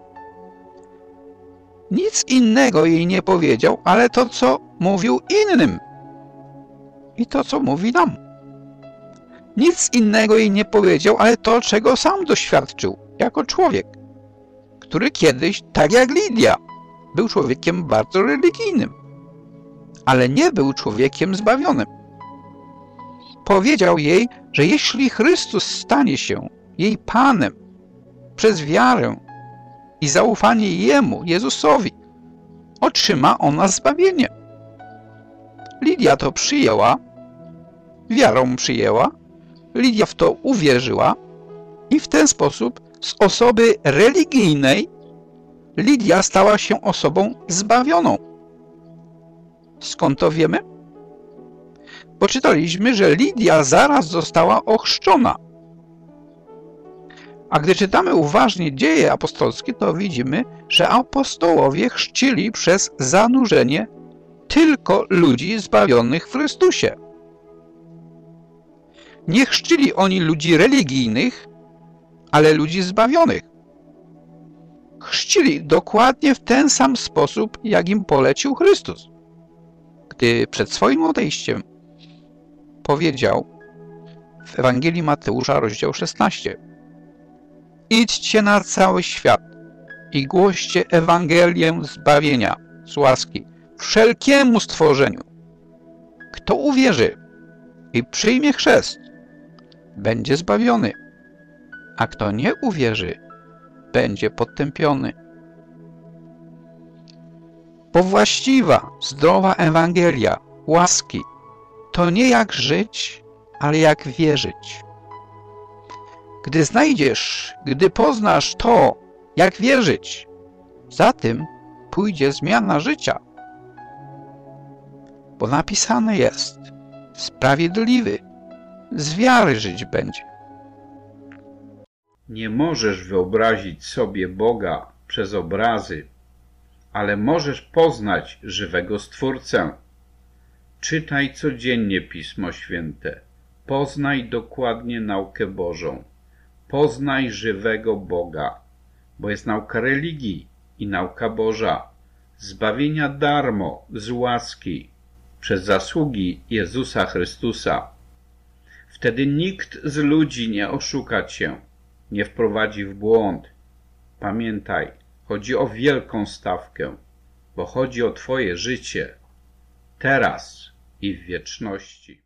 Nic innego jej nie powiedział, ale to, co mówił innym. I to, co mówi nam. Nic innego jej nie powiedział, ale to, czego sam doświadczył jako człowiek, który kiedyś, tak jak Lidia, był człowiekiem bardzo religijnym, ale nie był człowiekiem zbawionym. Powiedział jej, że jeśli Chrystus stanie się jej Panem przez wiarę i zaufanie Jemu, Jezusowi, otrzyma ona zbawienie. Lidia to przyjęła, wiarą przyjęła, Lidia w to uwierzyła i w ten sposób z osoby religijnej Lidia stała się osobą zbawioną. Skąd to wiemy? Bo czytaliśmy, że Lidia zaraz została ochrzczona. A gdy czytamy uważnie dzieje apostolskie, to widzimy, że apostołowie chrzcili przez zanurzenie tylko ludzi zbawionych w Chrystusie. Nie chrzcili oni ludzi religijnych, ale ludzi zbawionych. Chrzcili dokładnie w ten sam sposób, jak im polecił Chrystus, gdy przed swoim odejściem powiedział w Ewangelii Mateusza, rozdział 16: idźcie na cały świat i głoście Ewangelię zbawienia z łaski wszelkiemu stworzeniu. Kto uwierzy i przyjmie chrzest, będzie zbawiony, a kto nie uwierzy, będzie potępiony. Bo właściwa, zdrowa Ewangelia łaski to nie jak żyć, ale jak wierzyć. Gdy poznasz to, jak wierzyć, za tym pójdzie zmiana życia. Bo napisane jest: sprawiedliwy z wiary żyć będzie. Nie możesz wyobrazić sobie Boga przez obrazy, ale możesz poznać żywego Stwórcę. Czytaj codziennie Pismo Święte. Poznaj dokładnie naukę Bożą. Poznaj żywego Boga, bo jest nauka religii i nauka Boża, zbawienia darmo, z łaski, przez zasługi Jezusa Chrystusa. Wtedy nikt z ludzi nie oszuka cię, nie wprowadzi w błąd. Pamiętaj, chodzi o wielką stawkę, bo chodzi o twoje życie, teraz i w wieczności.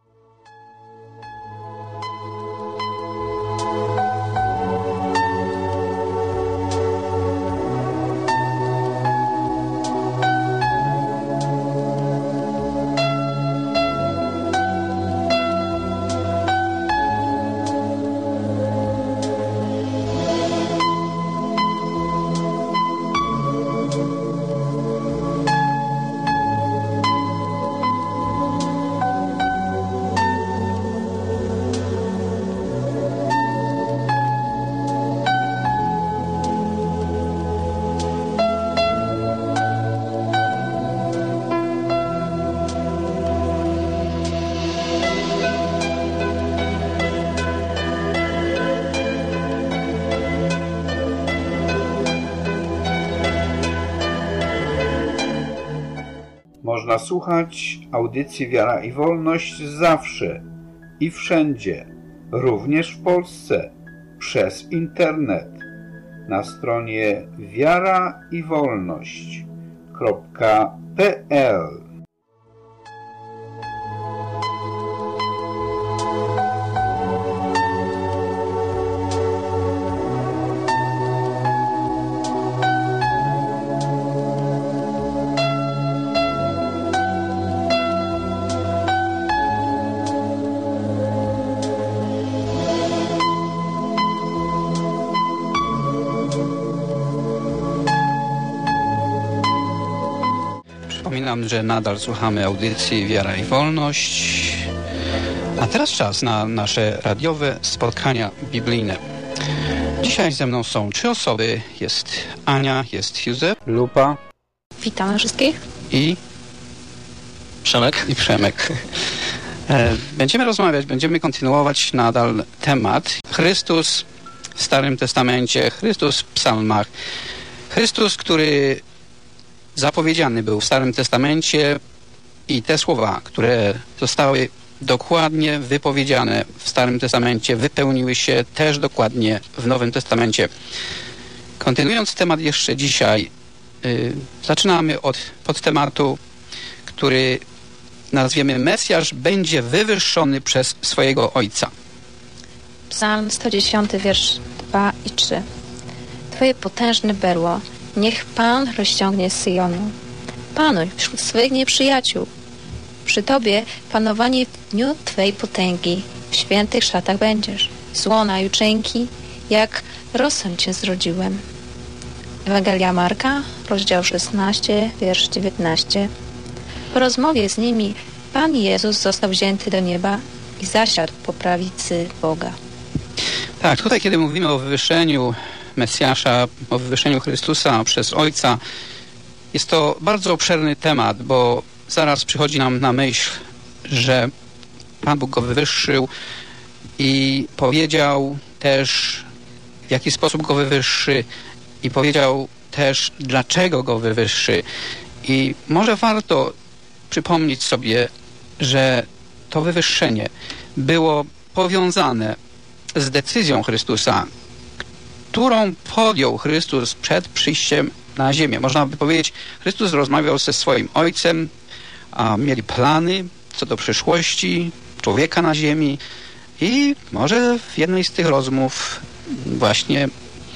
Można słuchać audycji Wiara i Wolność zawsze i wszędzie, również w Polsce, przez internet na stronie wiaraiwolność.pl. Przypominam, że nadal słuchamy audycji Wiara i Wolność, a teraz czas na nasze radiowe spotkania biblijne. Dzisiaj ze mną są 3 osoby. Jest Ania, jest Józef, Lupa. Witam wszystkich. I Przemek. Będziemy rozmawiać, będziemy kontynuować nadal temat Chrystus w Starym Testamencie, Chrystus w psalmach. Chrystus, który zapowiedziany był w Starym Testamencie i te słowa, które zostały dokładnie wypowiedziane w Starym Testamencie, wypełniły się też dokładnie w Nowym Testamencie. Kontynuując temat jeszcze dzisiaj, zaczynamy od podtematu, który nazwiemy: Mesjasz będzie wywyższony przez swojego Ojca. Psalm 110, wiersz 2 i 3. Twoje potężne berło niech Pan rozciągnie z Syjonu. Panuj wśród swych nieprzyjaciół. Przy Tobie panowanie w dniu Twej potęgi. W świętych szatach będziesz. Z łona jutrzenki, jak rosę Cię zrodziłem. Ewangelia Marka, rozdział 16, wiersz 19. Po rozmowie z nimi Pan Jezus został wzięty do nieba i zasiadł po prawicy Boga. Tak, tutaj kiedy mówimy o wywyższeniu Mesjasza, o wywyższeniu Chrystusa przez Ojca, jest to bardzo obszerny temat, bo zaraz przychodzi nam na myśl, że Pan Bóg go wywyższył i powiedział też, w jaki sposób go wywyższy i powiedział też, dlaczego go wywyższy. I może warto przypomnieć sobie, że to wywyższenie było powiązane z decyzją Chrystusa, którą podjął Chrystus przed przyjściem na ziemię. Można by powiedzieć, Chrystus rozmawiał ze swoim Ojcem, a mieli plany co do przyszłości człowieka na ziemi i może w jednej z tych rozmów właśnie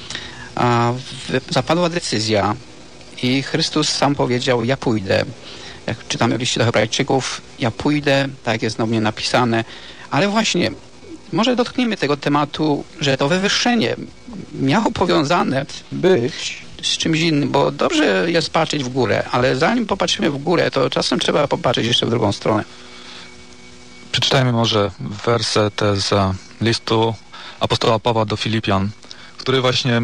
zapadła decyzja i Chrystus sam powiedział: ja pójdę. Jak czytamy w liście do Hebrajczyków, ja pójdę, tak jest na mnie napisane, ale właśnie może dotkniemy tego tematu, że to wywyższenie miało powiązane być z czymś innym, bo dobrze jest patrzeć w górę, ale zanim popatrzymy w górę, to czasem trzeba popatrzeć jeszcze w drugą stronę. Przeczytajmy może werset z listu apostoła Pawła do Filipian, który właśnie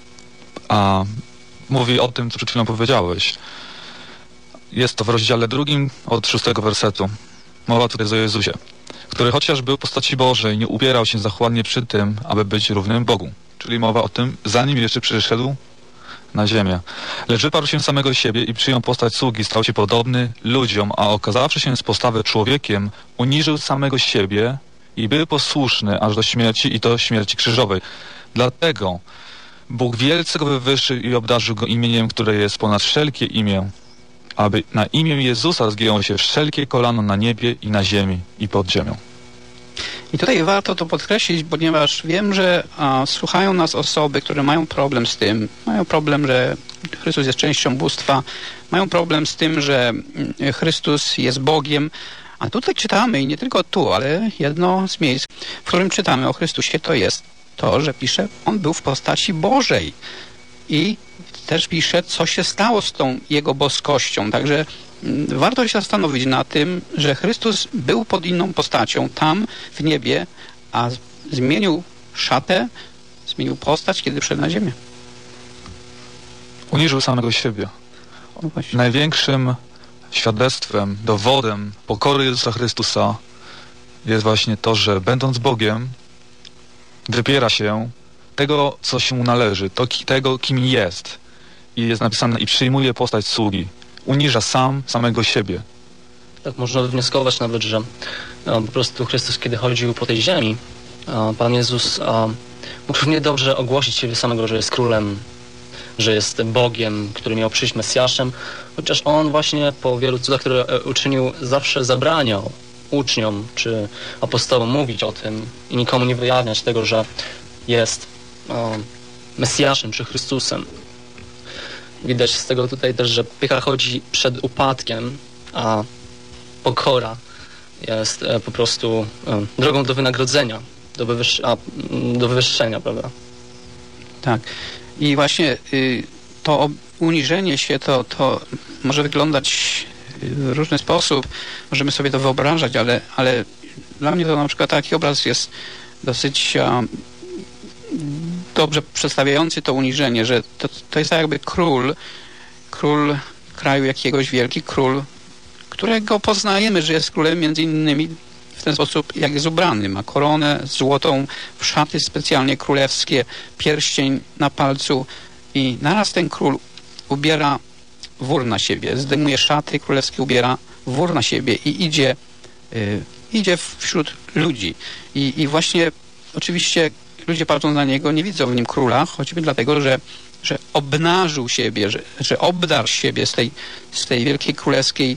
mówi o tym, co przed chwilą powiedziałeś. Jest to w rozdziale 2 od 6 wersetu. Mowa tutaj jest o Jezusie, który chociaż był w postaci Bożej, nie upierał się zachładnie przy tym, aby być równym Bogu. Czyli mowa o tym, zanim jeszcze przyszedł na ziemię. Lecz wyparł się samego siebie i przyjął postać sługi, stał się podobny ludziom, a okazawszy się z postawy człowiekiem, uniżył samego siebie i był posłuszny aż do śmierci, i to śmierci krzyżowej. Dlatego Bóg wielce go wywyższył i obdarzył go imieniem, które jest ponad wszelkie imię, aby na imię Jezusa zgięło się wszelkie kolano na niebie i na ziemi i pod ziemią. I tutaj warto to podkreślić, ponieważ wiem, że słuchają nas osoby, które mają problem z tym, mają problem, że Chrystus jest częścią bóstwa, mają problem z tym, że Chrystus jest Bogiem, a tutaj czytamy, i nie tylko tu, ale jedno z miejsc, w którym czytamy o Chrystusie, to jest to, że pisze, On był w postaci Bożej i też pisze, co się stało z tą Jego boskością. Także warto się zastanowić na tym, że Chrystus był pod inną postacią tam w niebie, a zmienił szatę, zmienił postać, kiedy przyszedł na ziemię. Uniżył samego siebie. No Największym świadectwem, dowodem pokory Jezusa Chrystusa jest właśnie to, że będąc Bogiem, wypiera się tego, co się mu należy, tego, kim jest. I jest napisane, i przyjmuje postać sługi. Uniża samego siebie. Tak można wywnioskować nawet, że po prostu Chrystus, kiedy chodził po tej ziemi, Pan Jezus mógł równie dobrze ogłosić siebie samego, że jest królem, że jest Bogiem, który miał przyjść Mesjaszem, chociaż On właśnie po wielu cudach, które uczynił, zawsze zabraniał uczniom czy apostołom mówić o tym i nikomu nie wyjawniać tego, że jest Mesjaszem czy Chrystusem. Widać z tego tutaj też, że pycha chodzi przed upadkiem, a pokora jest po prostu drogą do wynagrodzenia, do wywyższenia, prawda? Tak. I właśnie to uniżenie się, to może wyglądać w różny sposób, możemy sobie to wyobrażać, ale dla mnie to na przykład taki obraz jest dosyć dobrze przedstawiający to uniżenie, że to jest tak jakby król kraju jakiegoś, wielki król, którego poznajemy, że jest królem między innymi w ten sposób, jak jest ubrany. Ma koronę złotą, szaty specjalnie królewskie, pierścień na palcu i naraz ten król ubiera wór na siebie, zdejmuje szaty królewskie, ubiera wór na siebie i idzie wśród ludzi. I właśnie oczywiście ludzie patrząc na niego nie widzą w nim króla, choćby dlatego, że obnażył siebie, że obdarł siebie z tej wielkiej królewskiej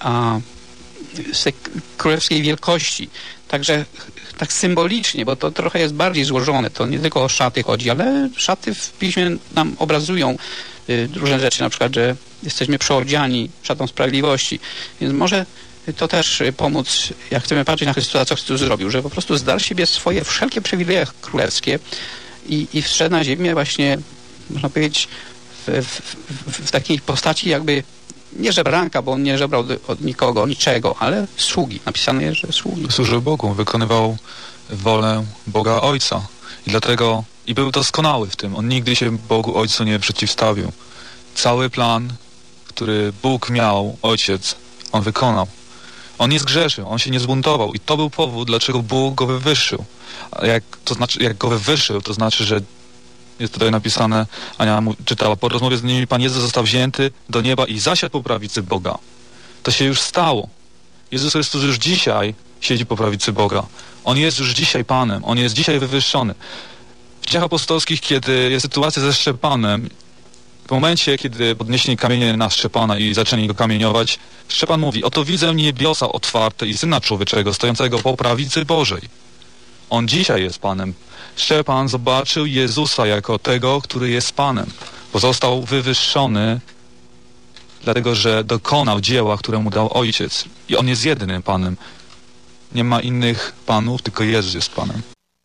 z tej królewskiej wielkości. Także tak symbolicznie, bo to trochę jest bardziej złożone, to nie tylko o szaty chodzi, ale szaty w piśmie nam obrazują różne rzeczy, na przykład, że jesteśmy przeodziani szatą sprawiedliwości. Więc może to też pomóc, jak chcemy patrzeć na Chrystusa, co Chrystus zrobił, że po prostu zdarł siebie swoje wszelkie przywileje królewskie i wszedł na ziemię właśnie, można powiedzieć, w takiej postaci jakby nie żebranka, bo on nie żebrał od nikogo, niczego, ale sługi. Napisane jest, że sługi. Służył Bogu, wykonywał wolę Boga Ojca. I był doskonały w tym. On nigdy się Bogu Ojcu nie przeciwstawił. Cały plan, który Bóg miał, Ojciec, on wykonał. On nie zgrzeszył, on się nie zbuntował i to był powód, dlaczego Bóg go wywyższył. Jak go wywyższył, to znaczy, że jest tutaj napisane, Ania mu czytała, po rozmowie z nimi Pan Jezus został wzięty do nieba i zasiadł po prawicy Boga. To się już stało. Jezus Chrystus już dzisiaj siedzi po prawicy Boga. On jest już dzisiaj Panem, on jest dzisiaj wywyższony. W Dziejach Apostolskich, kiedy jest sytuacja ze Szczepanem, w momencie, kiedy podnieśli kamienie na Szczepana i zaczęli go kamieniować, Szczepan mówi, oto widzę niebiosa otwarte i Syna Człowieczego stojącego po prawicy Bożej. On dzisiaj jest Panem. Szczepan zobaczył Jezusa jako tego, który jest Panem, bo został wywyższony, dlatego że dokonał dzieła, które mu dał Ojciec. I on jest jedynym Panem. Nie ma innych Panów, tylko Jezus jest Panem.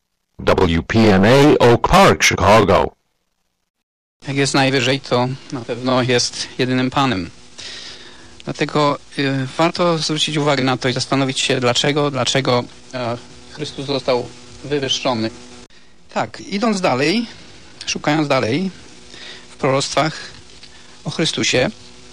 WPNA Oak Park, Chicago. Jak jest najwyżej, to na pewno jest jedynym Panem. Dlatego warto zwrócić uwagę na to i zastanowić się, dlaczego Chrystus został wywyższony. Tak, idąc dalej, szukając dalej w proroctwach o Chrystusie,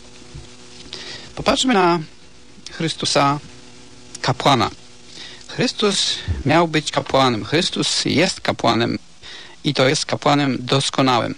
popatrzmy na Chrystusa kapłana. Chrystus miał być kapłanem. Chrystus jest kapłanem i to jest kapłanem doskonałym.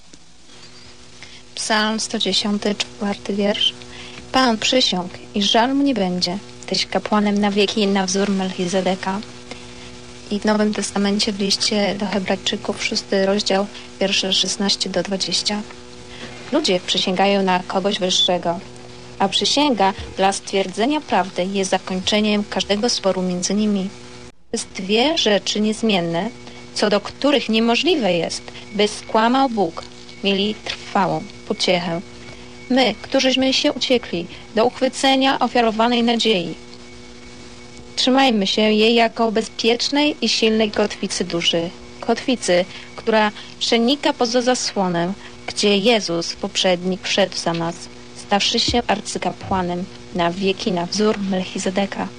Psalm 110, 4 wiersz. Pan przysiągł i żal mu nie będzie. Tyś kapłanem na wieki na wzór Melchizedeka. I w Nowym Testamencie w liście do Hebrajczyków 6 rozdział, wiersze 16 do 20. Ludzie przysięgają na kogoś wyższego, a przysięga dla stwierdzenia prawdy jest zakończeniem każdego sporu między nimi. To jest dwie rzeczy niezmienne, co do których niemożliwe jest, by skłamał Bóg, mieli trwałą pociechę. My, którzyśmy się uciekli do uchwycenia ofiarowanej nadziei, trzymajmy się jej jako bezpiecznej i silnej kotwicy duszy. Kotwicy, która przenika poza zasłonę, gdzie Jezus poprzednik wszedł za nas, stawszy się arcykapłanem na wieki na wzór Melchizedeka.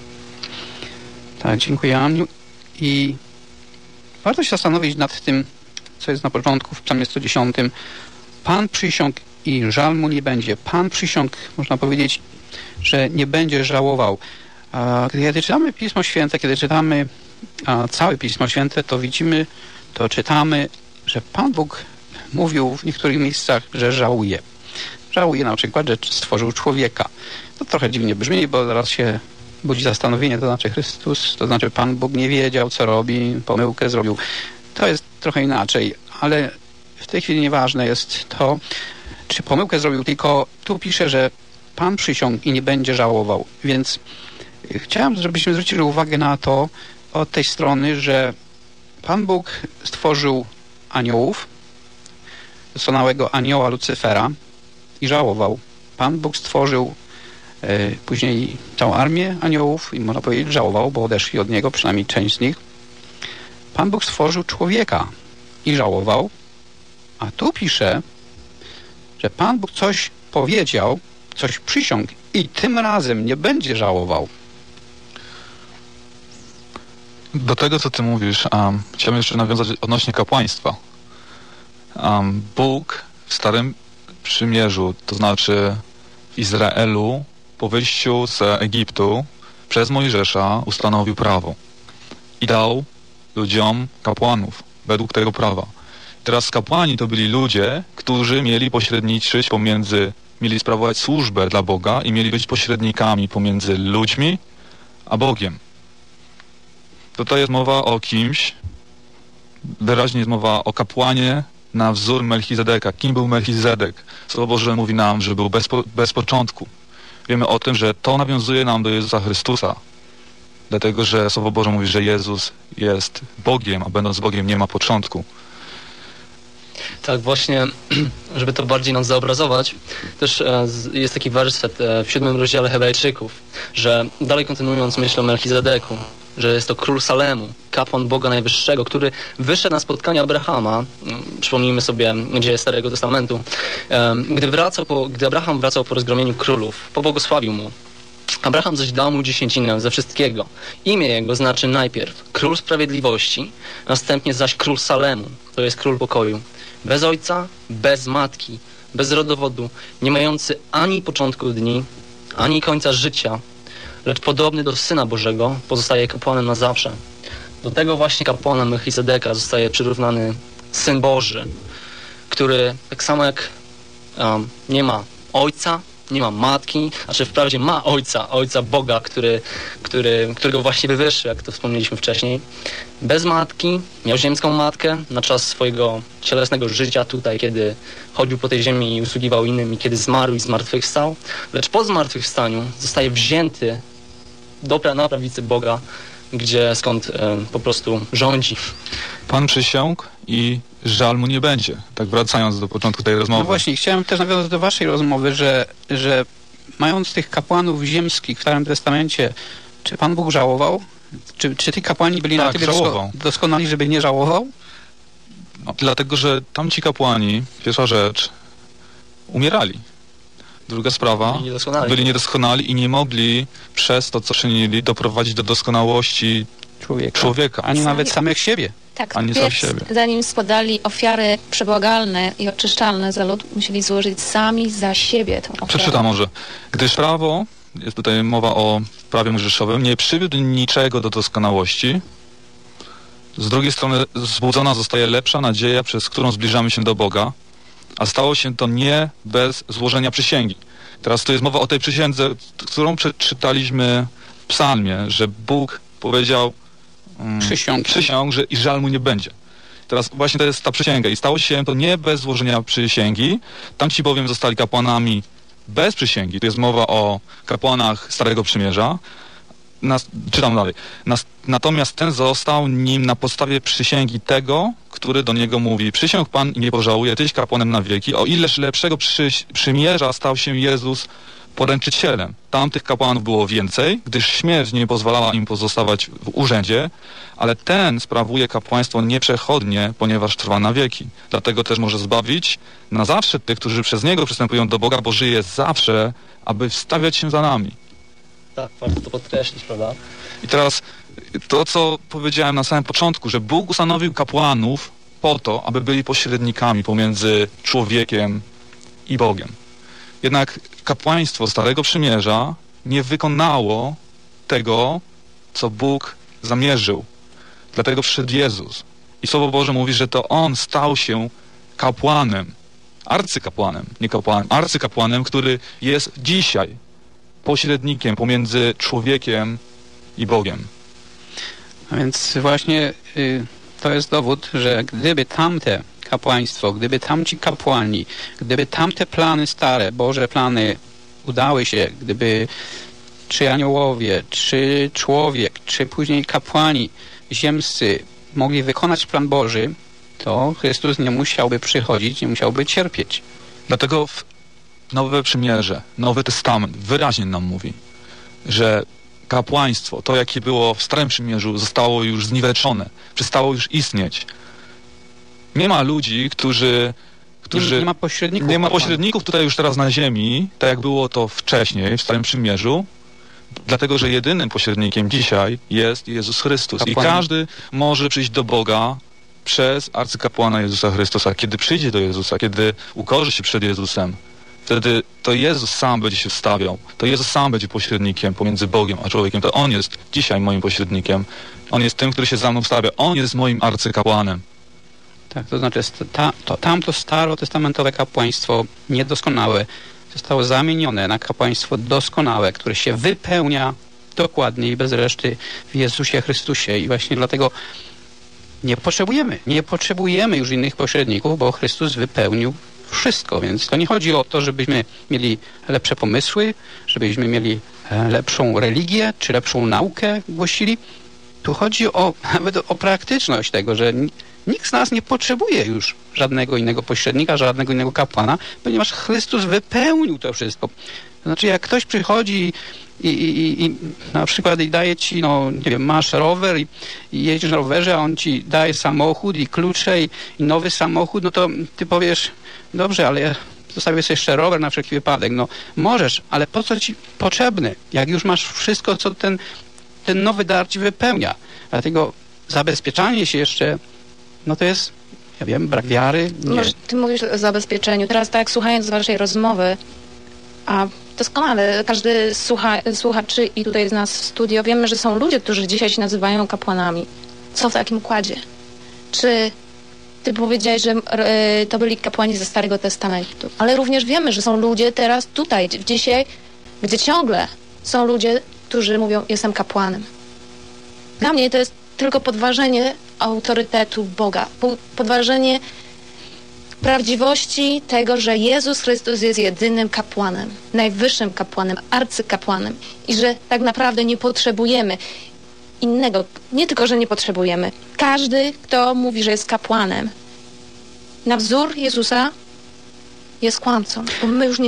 Tak, dziękuję, Aniu. I warto się zastanowić nad tym, co jest na początku w Psalmie 110. Pan przysiągł i żal mu nie będzie. Pan przysiągł, można powiedzieć, że nie będzie żałował. Kiedy czytamy Pismo Święte, kiedy czytamy całe Pismo Święte, to widzimy, to czytamy, że Pan Bóg mówił w niektórych miejscach, że żałuje. Żałuje na przykład, że stworzył człowieka. To trochę dziwnie brzmi, bo zaraz się budzi zastanowienie, to znaczy Chrystus, to znaczy Pan Bóg nie wiedział, co robi, pomyłkę zrobił. To jest trochę inaczej, ale w tej chwili nieważne jest to, czy pomyłkę zrobił, tylko tu pisze, że Pan przysiągł i nie będzie żałował. Więc chciałem, żebyśmy zwrócili uwagę na to od tej strony, że Pan Bóg stworzył aniołów, doskonałego anioła Lucyfera i żałował. Pan Bóg stworzył później całą armię aniołów i można powiedzieć żałował, bo odeszli od Niego, przynajmniej część z nich. Pan Bóg stworzył człowieka i żałował, a tu pisze, że Pan Bóg coś powiedział, coś przysiągł i tym razem nie będzie żałował. Do tego, co ty mówisz, chciałem jeszcze nawiązać odnośnie kapłaństwa. Bóg w Starym Przymierzu, to znaczy w Izraelu, po wyjściu z Egiptu przez Mojżesza ustanowił prawo i dał ludziom kapłanów według tego prawa. Teraz kapłani to byli ludzie, którzy mieli pośredniczyć mieli sprawować służbę dla Boga i mieli być pośrednikami pomiędzy ludźmi a Bogiem. Tutaj jest mowa o kimś, wyraźnie jest mowa o kapłanie na wzór Melchizedeka. Kim był Melchizedek? Słowo Boże mówi nam, że był bez początku. Wiemy o tym, że to nawiązuje nam do Jezusa Chrystusa. Dlatego, że Słowo Boże mówi, że Jezus jest Bogiem, a będąc Bogiem nie ma początku. Tak, właśnie, żeby to bardziej nam zobrazować, też jest taki werset w 7 rozdziale Hebrajczyków, że dalej kontynuując myśl o Melchizedeku, że jest to król Salemu, kapłan Boga Najwyższego, który wyszedł na spotkanie Abrahama, przypomnijmy sobie dzieje Starego Testamentu, gdy Abraham wracał po rozgromieniu królów, pobłogosławił mu Abraham zaś dał mu dziesięcinę ze wszystkiego. Imię jego znaczy najpierw Król Sprawiedliwości, następnie zaś Król Salemu, to jest Król Pokoju. Bez ojca, bez matki, bez rodowodu, nie mający ani początku dni, ani końca życia, lecz podobny do Syna Bożego, pozostaje kapłanem na zawsze. Do tego właśnie kapłana Melchizedeka zostaje przyrównany Syn Boży, który tak samo jak nie ma ojca, nie ma matki, znaczy wprawdzie ma ojca Boga, którego właśnie wywyższył, jak to wspomnieliśmy wcześniej. Bez matki, miał ziemską matkę na czas swojego cielesnego życia tutaj, kiedy chodził po tej ziemi i usługiwał innym, i kiedy zmarł i zmartwychwstał. Lecz po zmartwychwstaniu zostaje wzięty na prawicy Boga, skąd po prostu rządzi. Pan przysiągł i żal mu nie będzie. Tak wracając do początku tej rozmowy. No właśnie, chciałem też nawiązać do waszej rozmowy, że mając tych kapłanów ziemskich w Starym Testamencie, czy Pan Bóg żałował? Czy ci kapłani byli na tyle doskonali, żeby nie żałował? No, dlatego, że tamci kapłani, pierwsza rzecz, umierali. Druga sprawa, byli niedoskonali i nie mogli przez to, co czynili, doprowadzić do doskonałości człowieka. Ani nawet samych siebie. Tak, zanim składali ofiary przebłagalne i oczyszczalne za lud, musieli złożyć sami za siebie tą ofiarę. Przeczytam może. Gdyż prawo, jest tutaj mowa o prawie mojżeszowym, nie przywiódł niczego do doskonałości. Z drugiej strony zbudzona zostaje lepsza nadzieja, przez którą zbliżamy się do Boga, a stało się to nie bez złożenia przysięgi. Teraz tu jest mowa o tej przysiędze, którą przeczytaliśmy w psalmie, że Bóg powiedział przysiąg, że i żal mu nie będzie. Teraz właśnie to jest ta przysięga i stało się to nie bez złożenia przysięgi. Tamci bowiem zostali kapłanami bez przysięgi. Tu jest mowa o kapłanach Starego Przymierza. Czytam dalej. Natomiast ten został nim na podstawie przysięgi tego, który do niego mówi: przysiąg Pan i nie pożałuje, tyś kapłanem na wieki. O ileż lepszego przymierza stał się Jezus poręczycielem. Tamtych kapłanów było więcej, gdyż śmierć nie pozwalała im pozostawać w urzędzie, ale ten sprawuje kapłaństwo nieprzechodnie, ponieważ trwa na wieki. Dlatego też może zbawić na zawsze tych, którzy przez Niego przystępują do Boga, bo żyje zawsze, aby wstawiać się za nami. Tak, warto to podkreślić, prawda? I teraz to, co powiedziałem na samym początku, że Bóg ustanowił kapłanów po to, aby byli pośrednikami pomiędzy człowiekiem i Bogiem. Jednak kapłaństwo Starego Przymierza nie wykonało tego, co Bóg zamierzył. Dlatego przyszedł Jezus. I Słowo Boże mówi, że to On stał się kapłanem, arcykapłanem, nie kapłanem, arcykapłanem, który jest dzisiaj pośrednikiem pomiędzy człowiekiem i Bogiem. A więc właśnie to jest dowód, że gdyby tamte kapłaństwo, gdyby tamci kapłani, gdyby tamte plany stare, Boże plany udały się, gdyby czy aniołowie, czy człowiek, czy później kapłani ziemscy mogli wykonać plan Boży, to Chrystus nie musiałby przychodzić, nie musiałby cierpieć. Dlatego Nowe Przymierze, Nowy Testament wyraźnie nam mówi, że kapłaństwo, to jakie było w Starym Przymierzu, zostało już zniweczone, przestało już istnieć. Nie ma ludzi, którzy nie ma pośredników. Nie ma pośredników tutaj już teraz na ziemi, tak jak było to wcześniej w Starym Przymierzu, dlatego, że jedynym pośrednikiem dzisiaj jest Jezus Chrystus. I każdy może przyjść do Boga przez arcykapłana Jezusa Chrystusa. Kiedy przyjdzie do Jezusa, kiedy ukorzy się przed Jezusem, wtedy to Jezus sam będzie się wstawiał. To Jezus sam będzie pośrednikiem pomiędzy Bogiem a człowiekiem. To On jest dzisiaj moim pośrednikiem. On jest tym, który się za mną wstawia. On jest moim arcykapłanem. Tak, to znaczy tamto starotestamentowe kapłaństwo niedoskonałe zostało zamienione na kapłaństwo doskonałe, które się wypełnia dokładnie i bez reszty w Jezusie Chrystusie. I właśnie dlatego nie potrzebujemy już innych pośredników, bo Chrystus wypełnił wszystko, więc to nie chodzi o to, żebyśmy mieli lepsze pomysły, żebyśmy mieli lepszą religię, czy lepszą naukę głosili. Tu chodzi nawet o praktyczność tego, że nikt z nas nie potrzebuje już żadnego innego pośrednika, żadnego innego kapłana, ponieważ Chrystus wypełnił to wszystko. To znaczy, jak ktoś przychodzi i na przykład daje ci, nie wiem, masz rower i jedziesz na rowerze, a on ci daje samochód i klucze i nowy samochód, no to ty powiesz, dobrze, ale zostawię sobie jeszcze rower na wszelki wypadek. No możesz, ale po co ci potrzebny, jak już masz wszystko, co ten nowy dar ci wypełnia. Dlatego zabezpieczanie się jeszcze, no to jest, ja wiem, brak wiary. Nie. Może ty mówisz o zabezpieczeniu. Teraz tak, słuchając waszej rozmowy, a doskonale każdy słuchaczy i tutaj z nas w studio, wiemy, że są ludzie, którzy dzisiaj się nazywają kapłanami. Co w takim układzie? Czy ty powiedziałeś, że to byli kapłani ze Starego Testamentu, ale również wiemy, że są ludzie teraz tutaj, dzisiaj, gdzie ciągle są ludzie, którzy mówią, jestem kapłanem. Dla mnie to jest tylko podważenie autorytetu Boga, podważenie prawdziwości tego, że Jezus Chrystus jest jedynym kapłanem, najwyższym kapłanem, arcykapłanem i że tak naprawdę nie potrzebujemy innego. Nie tylko, że nie potrzebujemy. Każdy, kto mówi, że jest kapłanem, na wzór Jezusa jest kłamcą, bo my już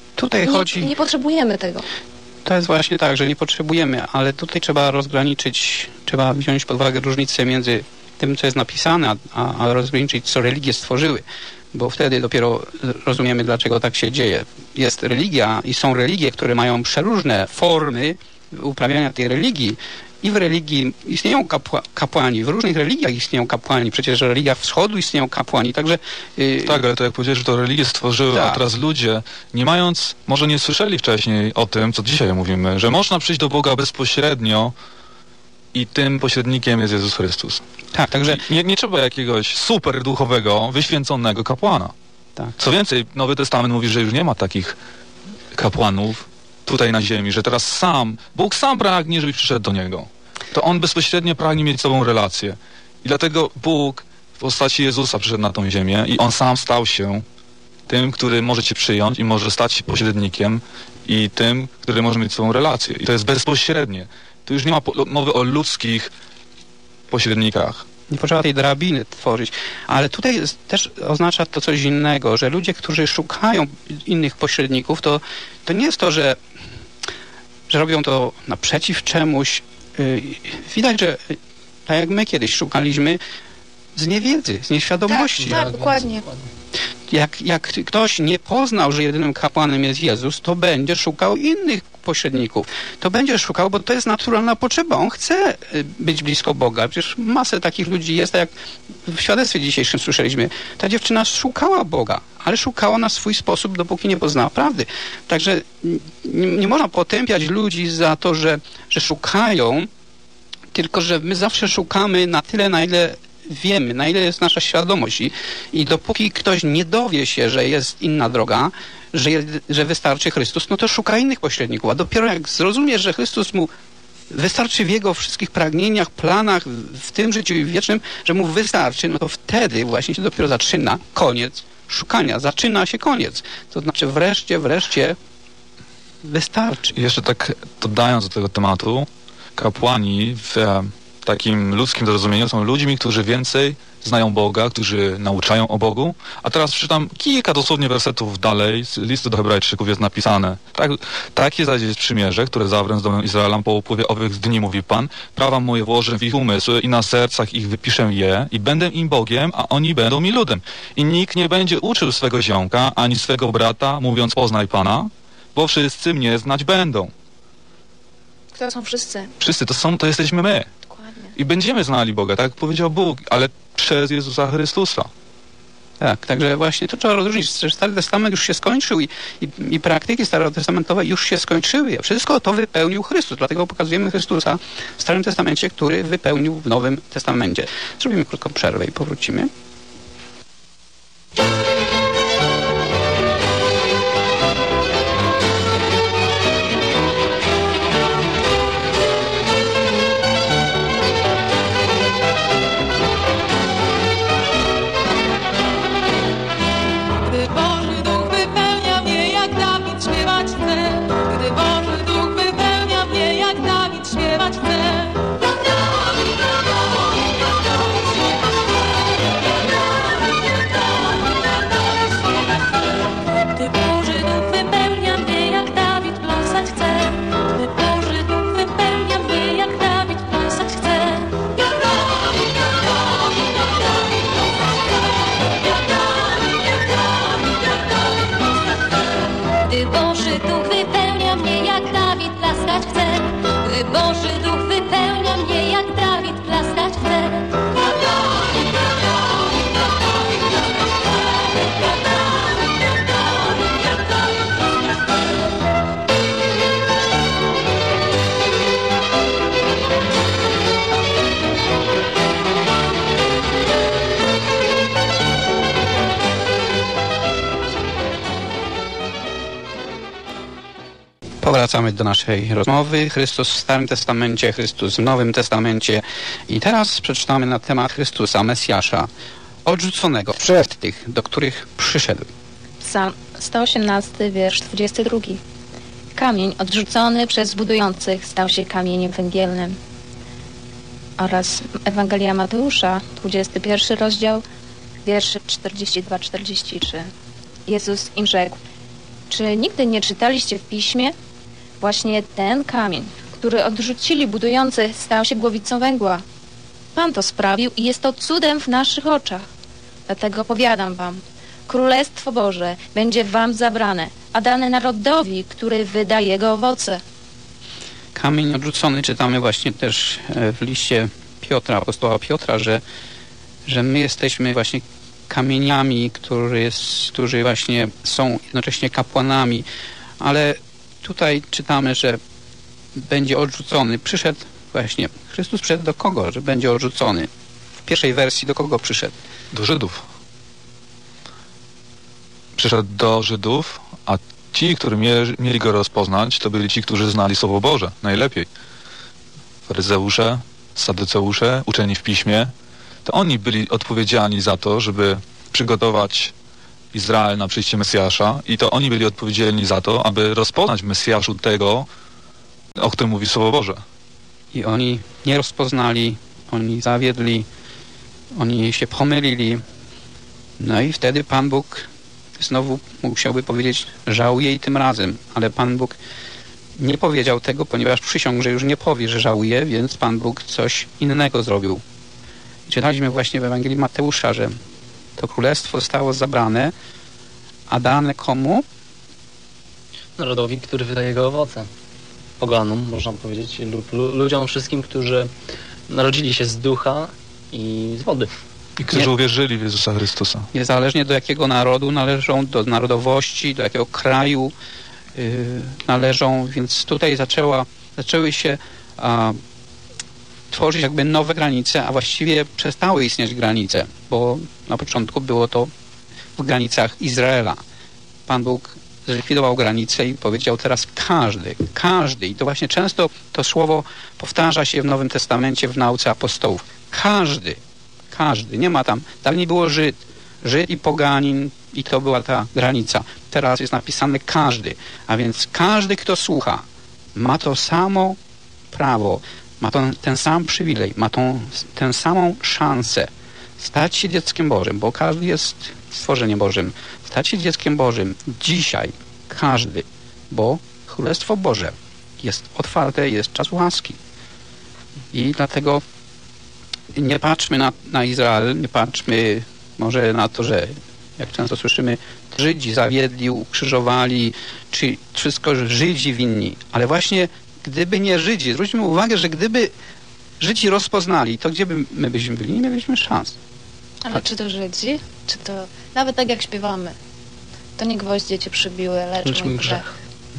nie potrzebujemy tego. To jest właśnie tak, że nie potrzebujemy, ale tutaj trzeba rozgraniczyć, trzeba wziąć pod uwagę różnicę między tym, co jest napisane, a rozgraniczyć, co religie stworzyły, bo wtedy dopiero rozumiemy, dlaczego tak się dzieje. Jest religia i są religie, które mają przeróżne formy uprawiania tej religii. I w religii istnieją kapłani, w różnych religiach istnieją kapłani, przecież w religiach wschodu istnieją kapłani, także... Tak, ale to jak powiedziałeś, że to religie stworzyły, tak. A teraz ludzie, nie mając, może nie słyszeli wcześniej o tym, co dzisiaj mówimy, że można przyjść do Boga bezpośrednio i tym pośrednikiem jest Jezus Chrystus. Tak, także... Nie trzeba jakiegoś super duchowego, wyświęconego kapłana. Tak. Co więcej, Nowy Testament mówi, że już nie ma takich kapłanów tutaj na ziemi, że teraz Bóg sam pragnie, żebyś przyszedł do Niego. To On bezpośrednio pragnie mieć z Tobą relację. I dlatego Bóg w postaci Jezusa przyszedł na tą ziemię i On sam stał się tym, który może Cię przyjąć i może stać się pośrednikiem i tym, który może mieć z Tobą relację. I to jest bezpośrednie. Tu już nie ma mowy o ludzkich pośrednikach. Nie potrzeba tej drabiny tworzyć. Ale tutaj też oznacza to coś innego, że ludzie, którzy szukają innych pośredników, to nie jest to, że robią to naprzeciw czemuś. Widać, że tak jak my kiedyś szukaliśmy z niewiedzy, z nieświadomości. Tak, dokładnie. Jak ktoś nie poznał, że jedynym kapłanem jest Jezus, to będzie szukał innych pośredników. To będzie szukał, bo to jest naturalna potrzeba. On chce być blisko Boga. Przecież masę takich ludzi jest, tak jak w świadectwie dzisiejszym słyszeliśmy. Ta dziewczyna szukała Boga, ale szukała na swój sposób, dopóki nie poznała prawdy. Także nie można potępiać ludzi za to, że szukają, tylko że my zawsze szukamy na tyle, na ile wiemy, na ile jest nasza świadomość i dopóki ktoś nie dowie się, że jest inna droga, że wystarczy Chrystus, no to szuka innych pośredników, a dopiero jak zrozumiesz, że Chrystus mu wystarczy w jego wszystkich pragnieniach, planach, w tym życiu wiecznym, że mu wystarczy, no to wtedy właśnie się dopiero zaczyna koniec szukania, zaczyna się koniec. To znaczy wreszcie wystarczy. I jeszcze tak dodając do tego tematu, kapłani w takim ludzkim zrozumieniu są ludźmi, którzy więcej znają Boga, którzy nauczają o Bogu. A teraz przeczytam kilka dosłownie wersetów dalej z listu do Hebrajczyków jest napisane. Takie zaś jest przymierze, które zawrę z domem Izraela po upływie owych dni, mówi Pan. Prawa moje włożę w ich umysły i na sercach ich wypiszę je i będę im Bogiem, a oni będą mi ludem. I nikt nie będzie uczył swego ziomka, ani swego brata, mówiąc poznaj Pana, bo wszyscy mnie znać będą. Kto są wszyscy? Wszyscy, to jesteśmy my. I będziemy znali Boga, tak jak powiedział Bóg, ale przez Jezusa Chrystusa. Tak, także właśnie to trzeba rozróżnić, że Stary Testament już się skończył i praktyki starotestamentowe już się skończyły. Wszystko to wypełnił Chrystus, dlatego pokazujemy Chrystusa w Starym Testamencie, który wypełnił w Nowym Testamencie. Zrobimy krótką przerwę i powrócimy. Powracamy do naszej rozmowy. Chrystus w Starym Testamencie, Chrystus w Nowym Testamencie. I teraz przeczytamy na temat Chrystusa, Mesjasza, odrzuconego przez tych, do których przyszedł. Psalm 118, wiersz 22. Kamień odrzucony przez budujących stał się kamieniem węgielnym. Oraz Ewangelia Mateusza, 21 rozdział, wiersze 42-43. Jezus im rzekł: czy nigdy nie czytaliście w Piśmie? Właśnie ten kamień, który odrzucili budujący, stał się głowicą węgła. Pan to sprawił i jest to cudem w naszych oczach. Dlatego powiadam wam, Królestwo Boże będzie wam zabrane, a dane narodowi, który wyda jego owoce. Kamień odrzucony czytamy właśnie też w liście Piotra, apostoła Piotra, że my jesteśmy właśnie kamieniami, którzy właśnie są jednocześnie kapłanami, ale tutaj czytamy, że będzie odrzucony. Przyszedł właśnie, Chrystus przyszedł do kogo, że będzie odrzucony? W pierwszej wersji do kogo przyszedł? Do Żydów. Przyszedł do Żydów, a ci, którzy mieli go rozpoznać, to byli ci, którzy znali Słowo Boże najlepiej. Faryzeusze, saduceusze, uczeni w Piśmie, to oni byli odpowiedzialni za to, żeby przygotować Izrael na przyjście Mesjasza i to oni byli odpowiedzialni za to, aby rozpoznać w Mesjaszu tego, o którym mówi Słowo Boże. I oni nie rozpoznali, oni zawiedli, oni się pomylili. No i wtedy Pan Bóg znowu musiałby powiedzieć: żałuję i tym razem. Ale Pan Bóg nie powiedział tego, ponieważ przysiągł, że już nie powie, że żałuje, więc Pan Bóg coś innego zrobił. I czytaliśmy właśnie w Ewangelii Mateusza, że to królestwo zostało zabrane, a dane komu? Narodowi, który wydaje jego owoce. Poganom, można powiedzieć, lub ludziom wszystkim, którzy narodzili się z ducha i z wody. I którzy uwierzyli w Jezusa Chrystusa. Niezależnie do jakiego narodu należą, do narodowości, do jakiego kraju należą, więc tutaj zaczęły się tworzyć jakby nowe granice, a właściwie przestały istnieć granice, bo na początku było to w granicach Izraela. Pan Bóg zlikwidował granice i powiedział teraz każdy. I to właśnie często to słowo powtarza się w Nowym Testamencie w nauce apostołów. Każdy. Nie ma tam. Dawniej było Żyd i poganin i to była ta granica. Teraz jest napisane każdy. A więc każdy, kto słucha, ma to samo prawo, ma ten sam przywilej, ma tę samą szansę stać się dzieckiem Bożym, bo każdy jest stworzeniem Bożym. Stać się dzieckiem Bożym dzisiaj każdy, bo Królestwo Boże jest otwarte, jest czas łaski. I dlatego nie patrzmy na Izrael, nie patrzmy może na to, że jak często słyszymy, Żydzi zawiedli, ukrzyżowali, czy wszystko Żydzi winni. Ale właśnie gdyby nie Żydzi, zwróćmy uwagę, że gdyby Żydzi rozpoznali, to gdzie by my byśmy byli? Nie mieliśmy szans. Ale czy to Żydzi? Czy to nawet tak jak śpiewamy? To nie gwoździe cię przybiły, lecz mój grzech.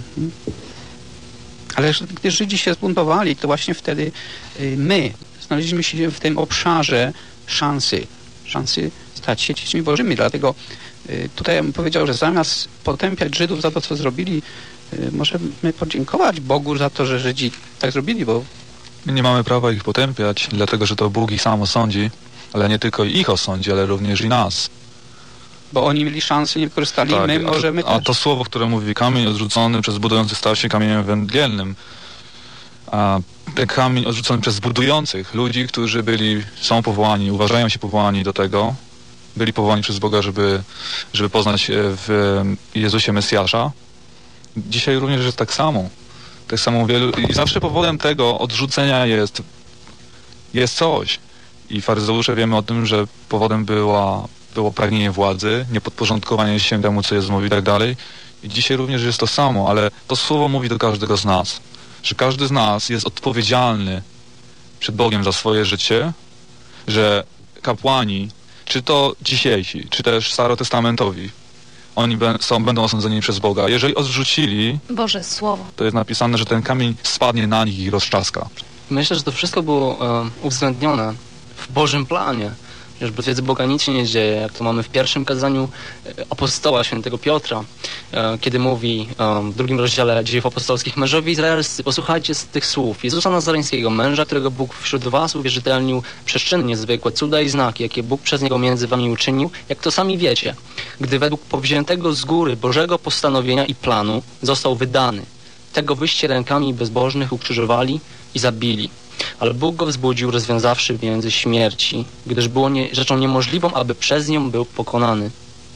Ale gdy Żydzi się zbuntowali, to właśnie wtedy my znaleźliśmy się w tym obszarze szansy stać się dziećmi Bożymi. Dlatego tutaj ja bym powiedział, że zamiast potępiać Żydów za to, co zrobili, możemy podziękować Bogu za to, że Żydzi tak zrobili, bo my nie mamy prawa ich potępiać, dlatego że to Bóg ich sam osądzi, ale nie tylko ich osądzi, ale również i nas. Bo oni mieli szansę, nie wykorzystali, tak, my możemy też. A to słowo, które mówi kamień odrzucony przez budujących stał się kamieniem węgielnym. A ten kamień odrzucony przez budujących, ludzi, którzy są powołani, uważają się powołani do tego, byli powołani przez Boga, żeby poznać w Jezusie Mesjasza. Dzisiaj również jest tak samo. Tak samo wielu. I zawsze powodem tego odrzucenia jest coś. I faryzeusze wiemy o tym, że powodem było pragnienie władzy, niepodporządkowanie się temu, co Jezus mówi i tak dalej. I dzisiaj również jest to samo, ale to słowo mówi do każdego z nas, że każdy z nas jest odpowiedzialny przed Bogiem za swoje życie, że kapłani, czy to dzisiejsi, czy też starotestamentowi, oni będą osądzeni przez Boga. Jeżeli odrzucili Boże Słowo, to jest napisane, że ten kamień spadnie na nich i roztrzaska. Myślę, że to wszystko było uwzględnione w Bożym planie, że bez wiedzy Boga nic się nie dzieje, jak to mamy w pierwszym kazaniu apostoła świętego Piotra, kiedy mówi w 2 rozdziale Dziejów Apostolskich: mężowie izraelscy, posłuchajcie z tych słów Jezusa Nazareńskiego, męża, którego Bóg wśród was uwierzytelnił przeszczędnie niezwykłe cuda i znaki, jakie Bóg przez niego między wami uczynił, jak to sami wiecie, gdy według powziętego z góry Bożego postanowienia i planu został wydany. Tego wyście rękami bezbożnych ukrzyżowali i zabili. Ale Bóg go wzbudził, rozwiązawszy więzy śmierci, gdyż było rzeczą niemożliwą, aby przez nią był pokonany.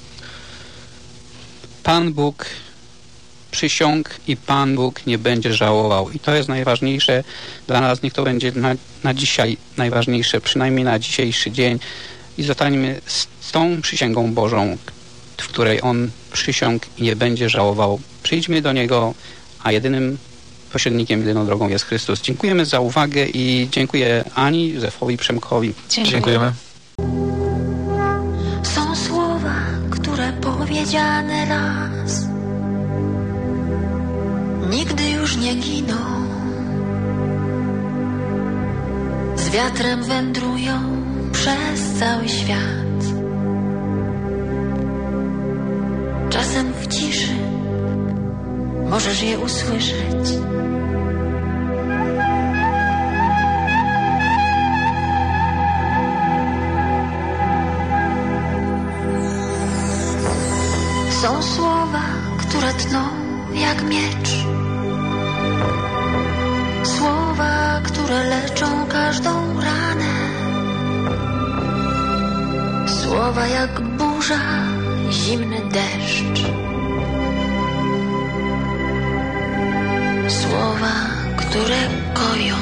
Pan Bóg przysiągł i Pan Bóg nie będzie żałował. I to jest najważniejsze dla nas. Niech to będzie na dzisiaj najważniejsze, przynajmniej na dzisiejszy dzień. I zostaniemy z tą przysięgą Bożą, w której On przysiągł i nie będzie żałował. Przyjdźmy do Niego, a jedynym pośrednikiem, jedyną drogą jest Chrystus. Dziękujemy za uwagę i dziękuję Ani, Józefowi, Przemkowi. Dziękujemy. Są słowa, które powiedziane raz nigdy już nie giną. Z wiatrem wędrują przez cały świat. Czasem w ciszy możesz je usłyszeć. Są słowa, które tną jak miecz. Słowa, które leczą każdą ranę. Słowa jak burza, zimny deszcz. Słowa, które koją.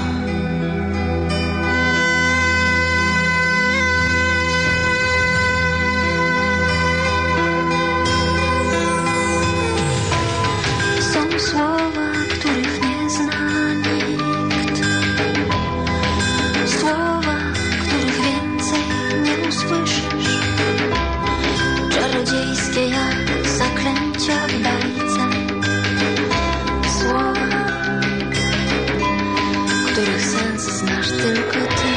Są słowa, których nie zna nikt. Słowa, których więcej nie usłyszysz. Czarodziejskie jak zaklęcia w bajce. Słowa, których sens znasz tylko ty.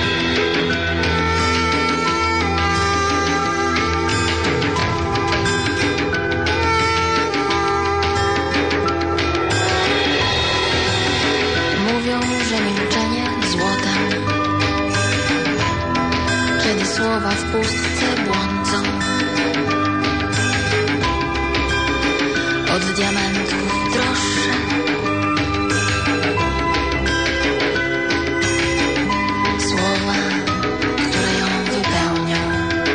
Mówią, że milczenie złotem, kiedy słowa w pustce błądzą. Od diamentów droższe. Słowa, które ją wypełnią.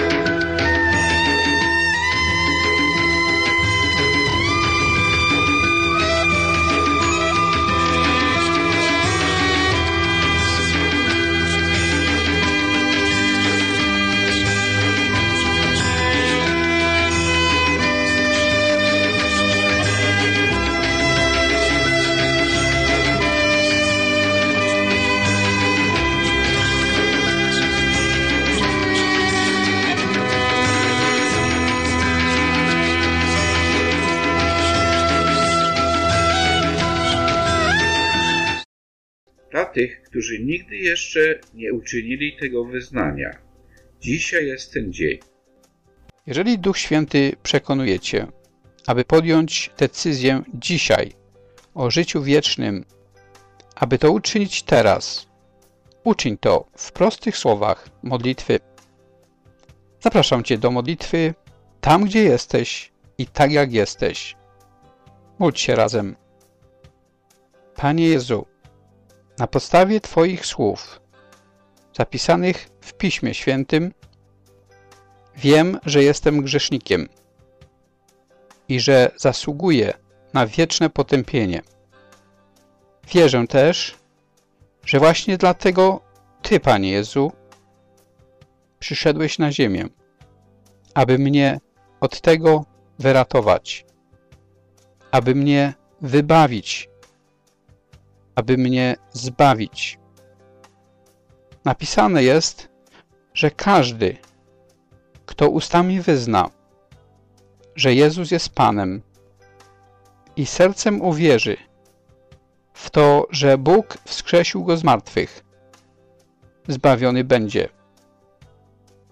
Dla tych, którzy nigdy jeszcze nie uczynili tego wyznania, dzisiaj jest ten dzień. Jeżeli Duch Święty przekonuje Cię, aby podjąć decyzję dzisiaj o życiu wiecznym, aby to uczynić teraz, uczyń to w prostych słowach modlitwy. Zapraszam Cię do modlitwy tam, gdzie jesteś i tak jak jesteś. Módl się razem. Panie Jezu, na podstawie Twoich słów, zapisanych w Piśmie Świętym, wiem, że jestem grzesznikiem i że zasługuję na wieczne potępienie. Wierzę też, że właśnie dlatego Ty, Panie Jezu, przyszedłeś na ziemię, aby mnie od tego wyratować, aby mnie wybawić, aby mnie zbawić. Napisane jest, że każdy, kto ustami wyzna, że Jezus jest Panem i sercem uwierzy w to, że Bóg wskrzesił Go z martwych, zbawiony będzie.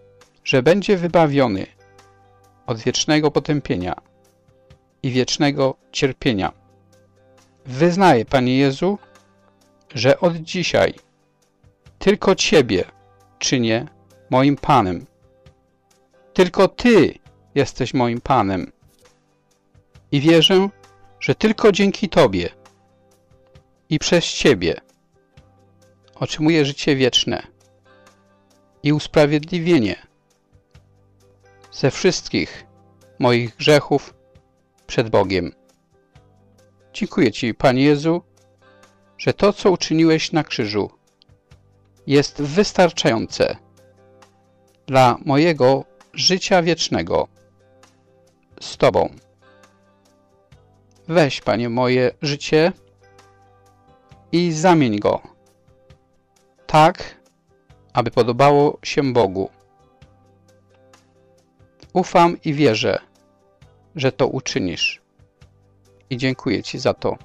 że będzie wybawiony od wiecznego potępienia i wiecznego cierpienia. Wyznaję, Panie Jezu, że od dzisiaj tylko Ciebie czynię moim Panem. Tylko Ty jesteś moim Panem. I wierzę, że tylko dzięki Tobie i przez Ciebie otrzymuję życie wieczne i usprawiedliwienie ze wszystkich moich grzechów przed Bogiem. Dziękuję Ci, Panie Jezu, że to, co uczyniłeś na krzyżu, jest wystarczające dla mojego życia wiecznego z Tobą. Weź, Panie, moje życie i zamień go tak, aby podobało się Bogu. Ufam i wierzę, że to uczynisz. I dziękuję Ci za to.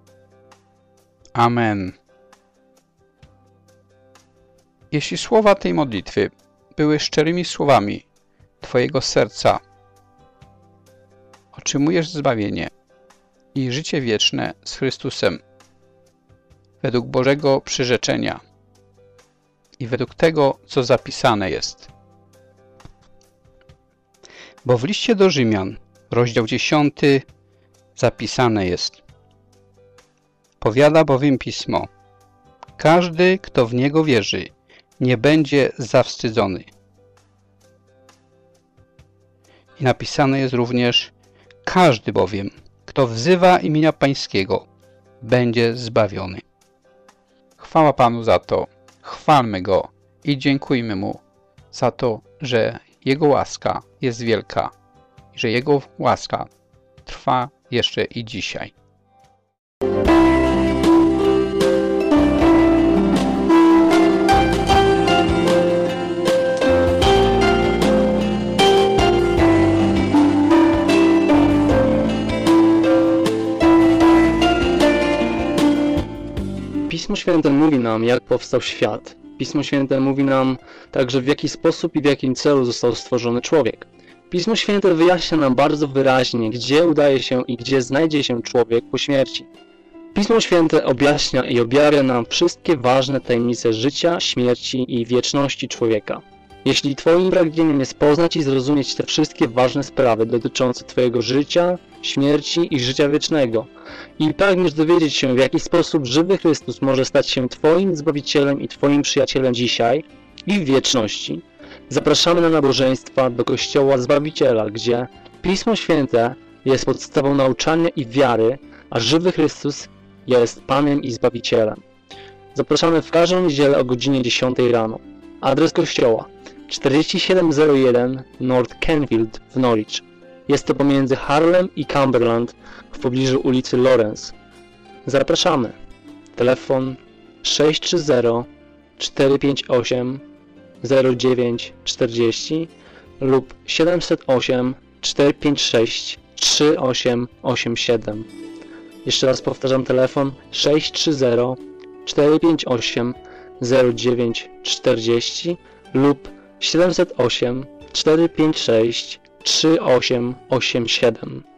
Amen. Jeśli słowa tej modlitwy były szczerymi słowami Twojego serca, otrzymujesz zbawienie i życie wieczne z Chrystusem według Bożego przyrzeczenia i według tego, co zapisane jest. Bo w liście do Rzymian, rozdział 10, zapisane jest: powiada bowiem Pismo: każdy, kto w Niego wierzy, nie będzie zawstydzony. I napisane jest również: każdy bowiem, kto wzywa imienia Pańskiego, będzie zbawiony. Chwała Panu za to, chwalmy Go i dziękujmy Mu za to, że Jego łaska jest wielka i że Jego łaska trwa jeszcze i dzisiaj. Pismo Święte mówi nam, jak powstał świat. Pismo Święte mówi nam także, w jaki sposób i w jakim celu został stworzony człowiek. Pismo Święte wyjaśnia nam bardzo wyraźnie, gdzie udaje się i gdzie znajdzie się człowiek po śmierci. Pismo Święte objaśnia i objawia nam wszystkie ważne tajemnice życia, śmierci i wieczności człowieka. Jeśli Twoim pragnieniem jest poznać i zrozumieć te wszystkie ważne sprawy dotyczące Twojego życia, śmierci i życia wiecznego i pragniesz dowiedzieć się, w jaki sposób żywy Chrystus może stać się Twoim Zbawicielem i Twoim przyjacielem dzisiaj i w wieczności, zapraszamy na nabożeństwa do Kościoła Zbawiciela, gdzie Pismo Święte jest podstawą nauczania i wiary, a żywy Chrystus jest Panem i Zbawicielem. Zapraszamy w każdą niedzielę o godzinie 10 rano. Adres kościoła: 4701 North Kenfield w Norwich. Jest to pomiędzy Harlem i Cumberland w pobliżu ulicy Lawrence. Zapraszamy. Telefon 630 458 0940 lub 708 456 3887. Jeszcze raz powtarzam, telefon 630 458 0940 lub 708 456 3887.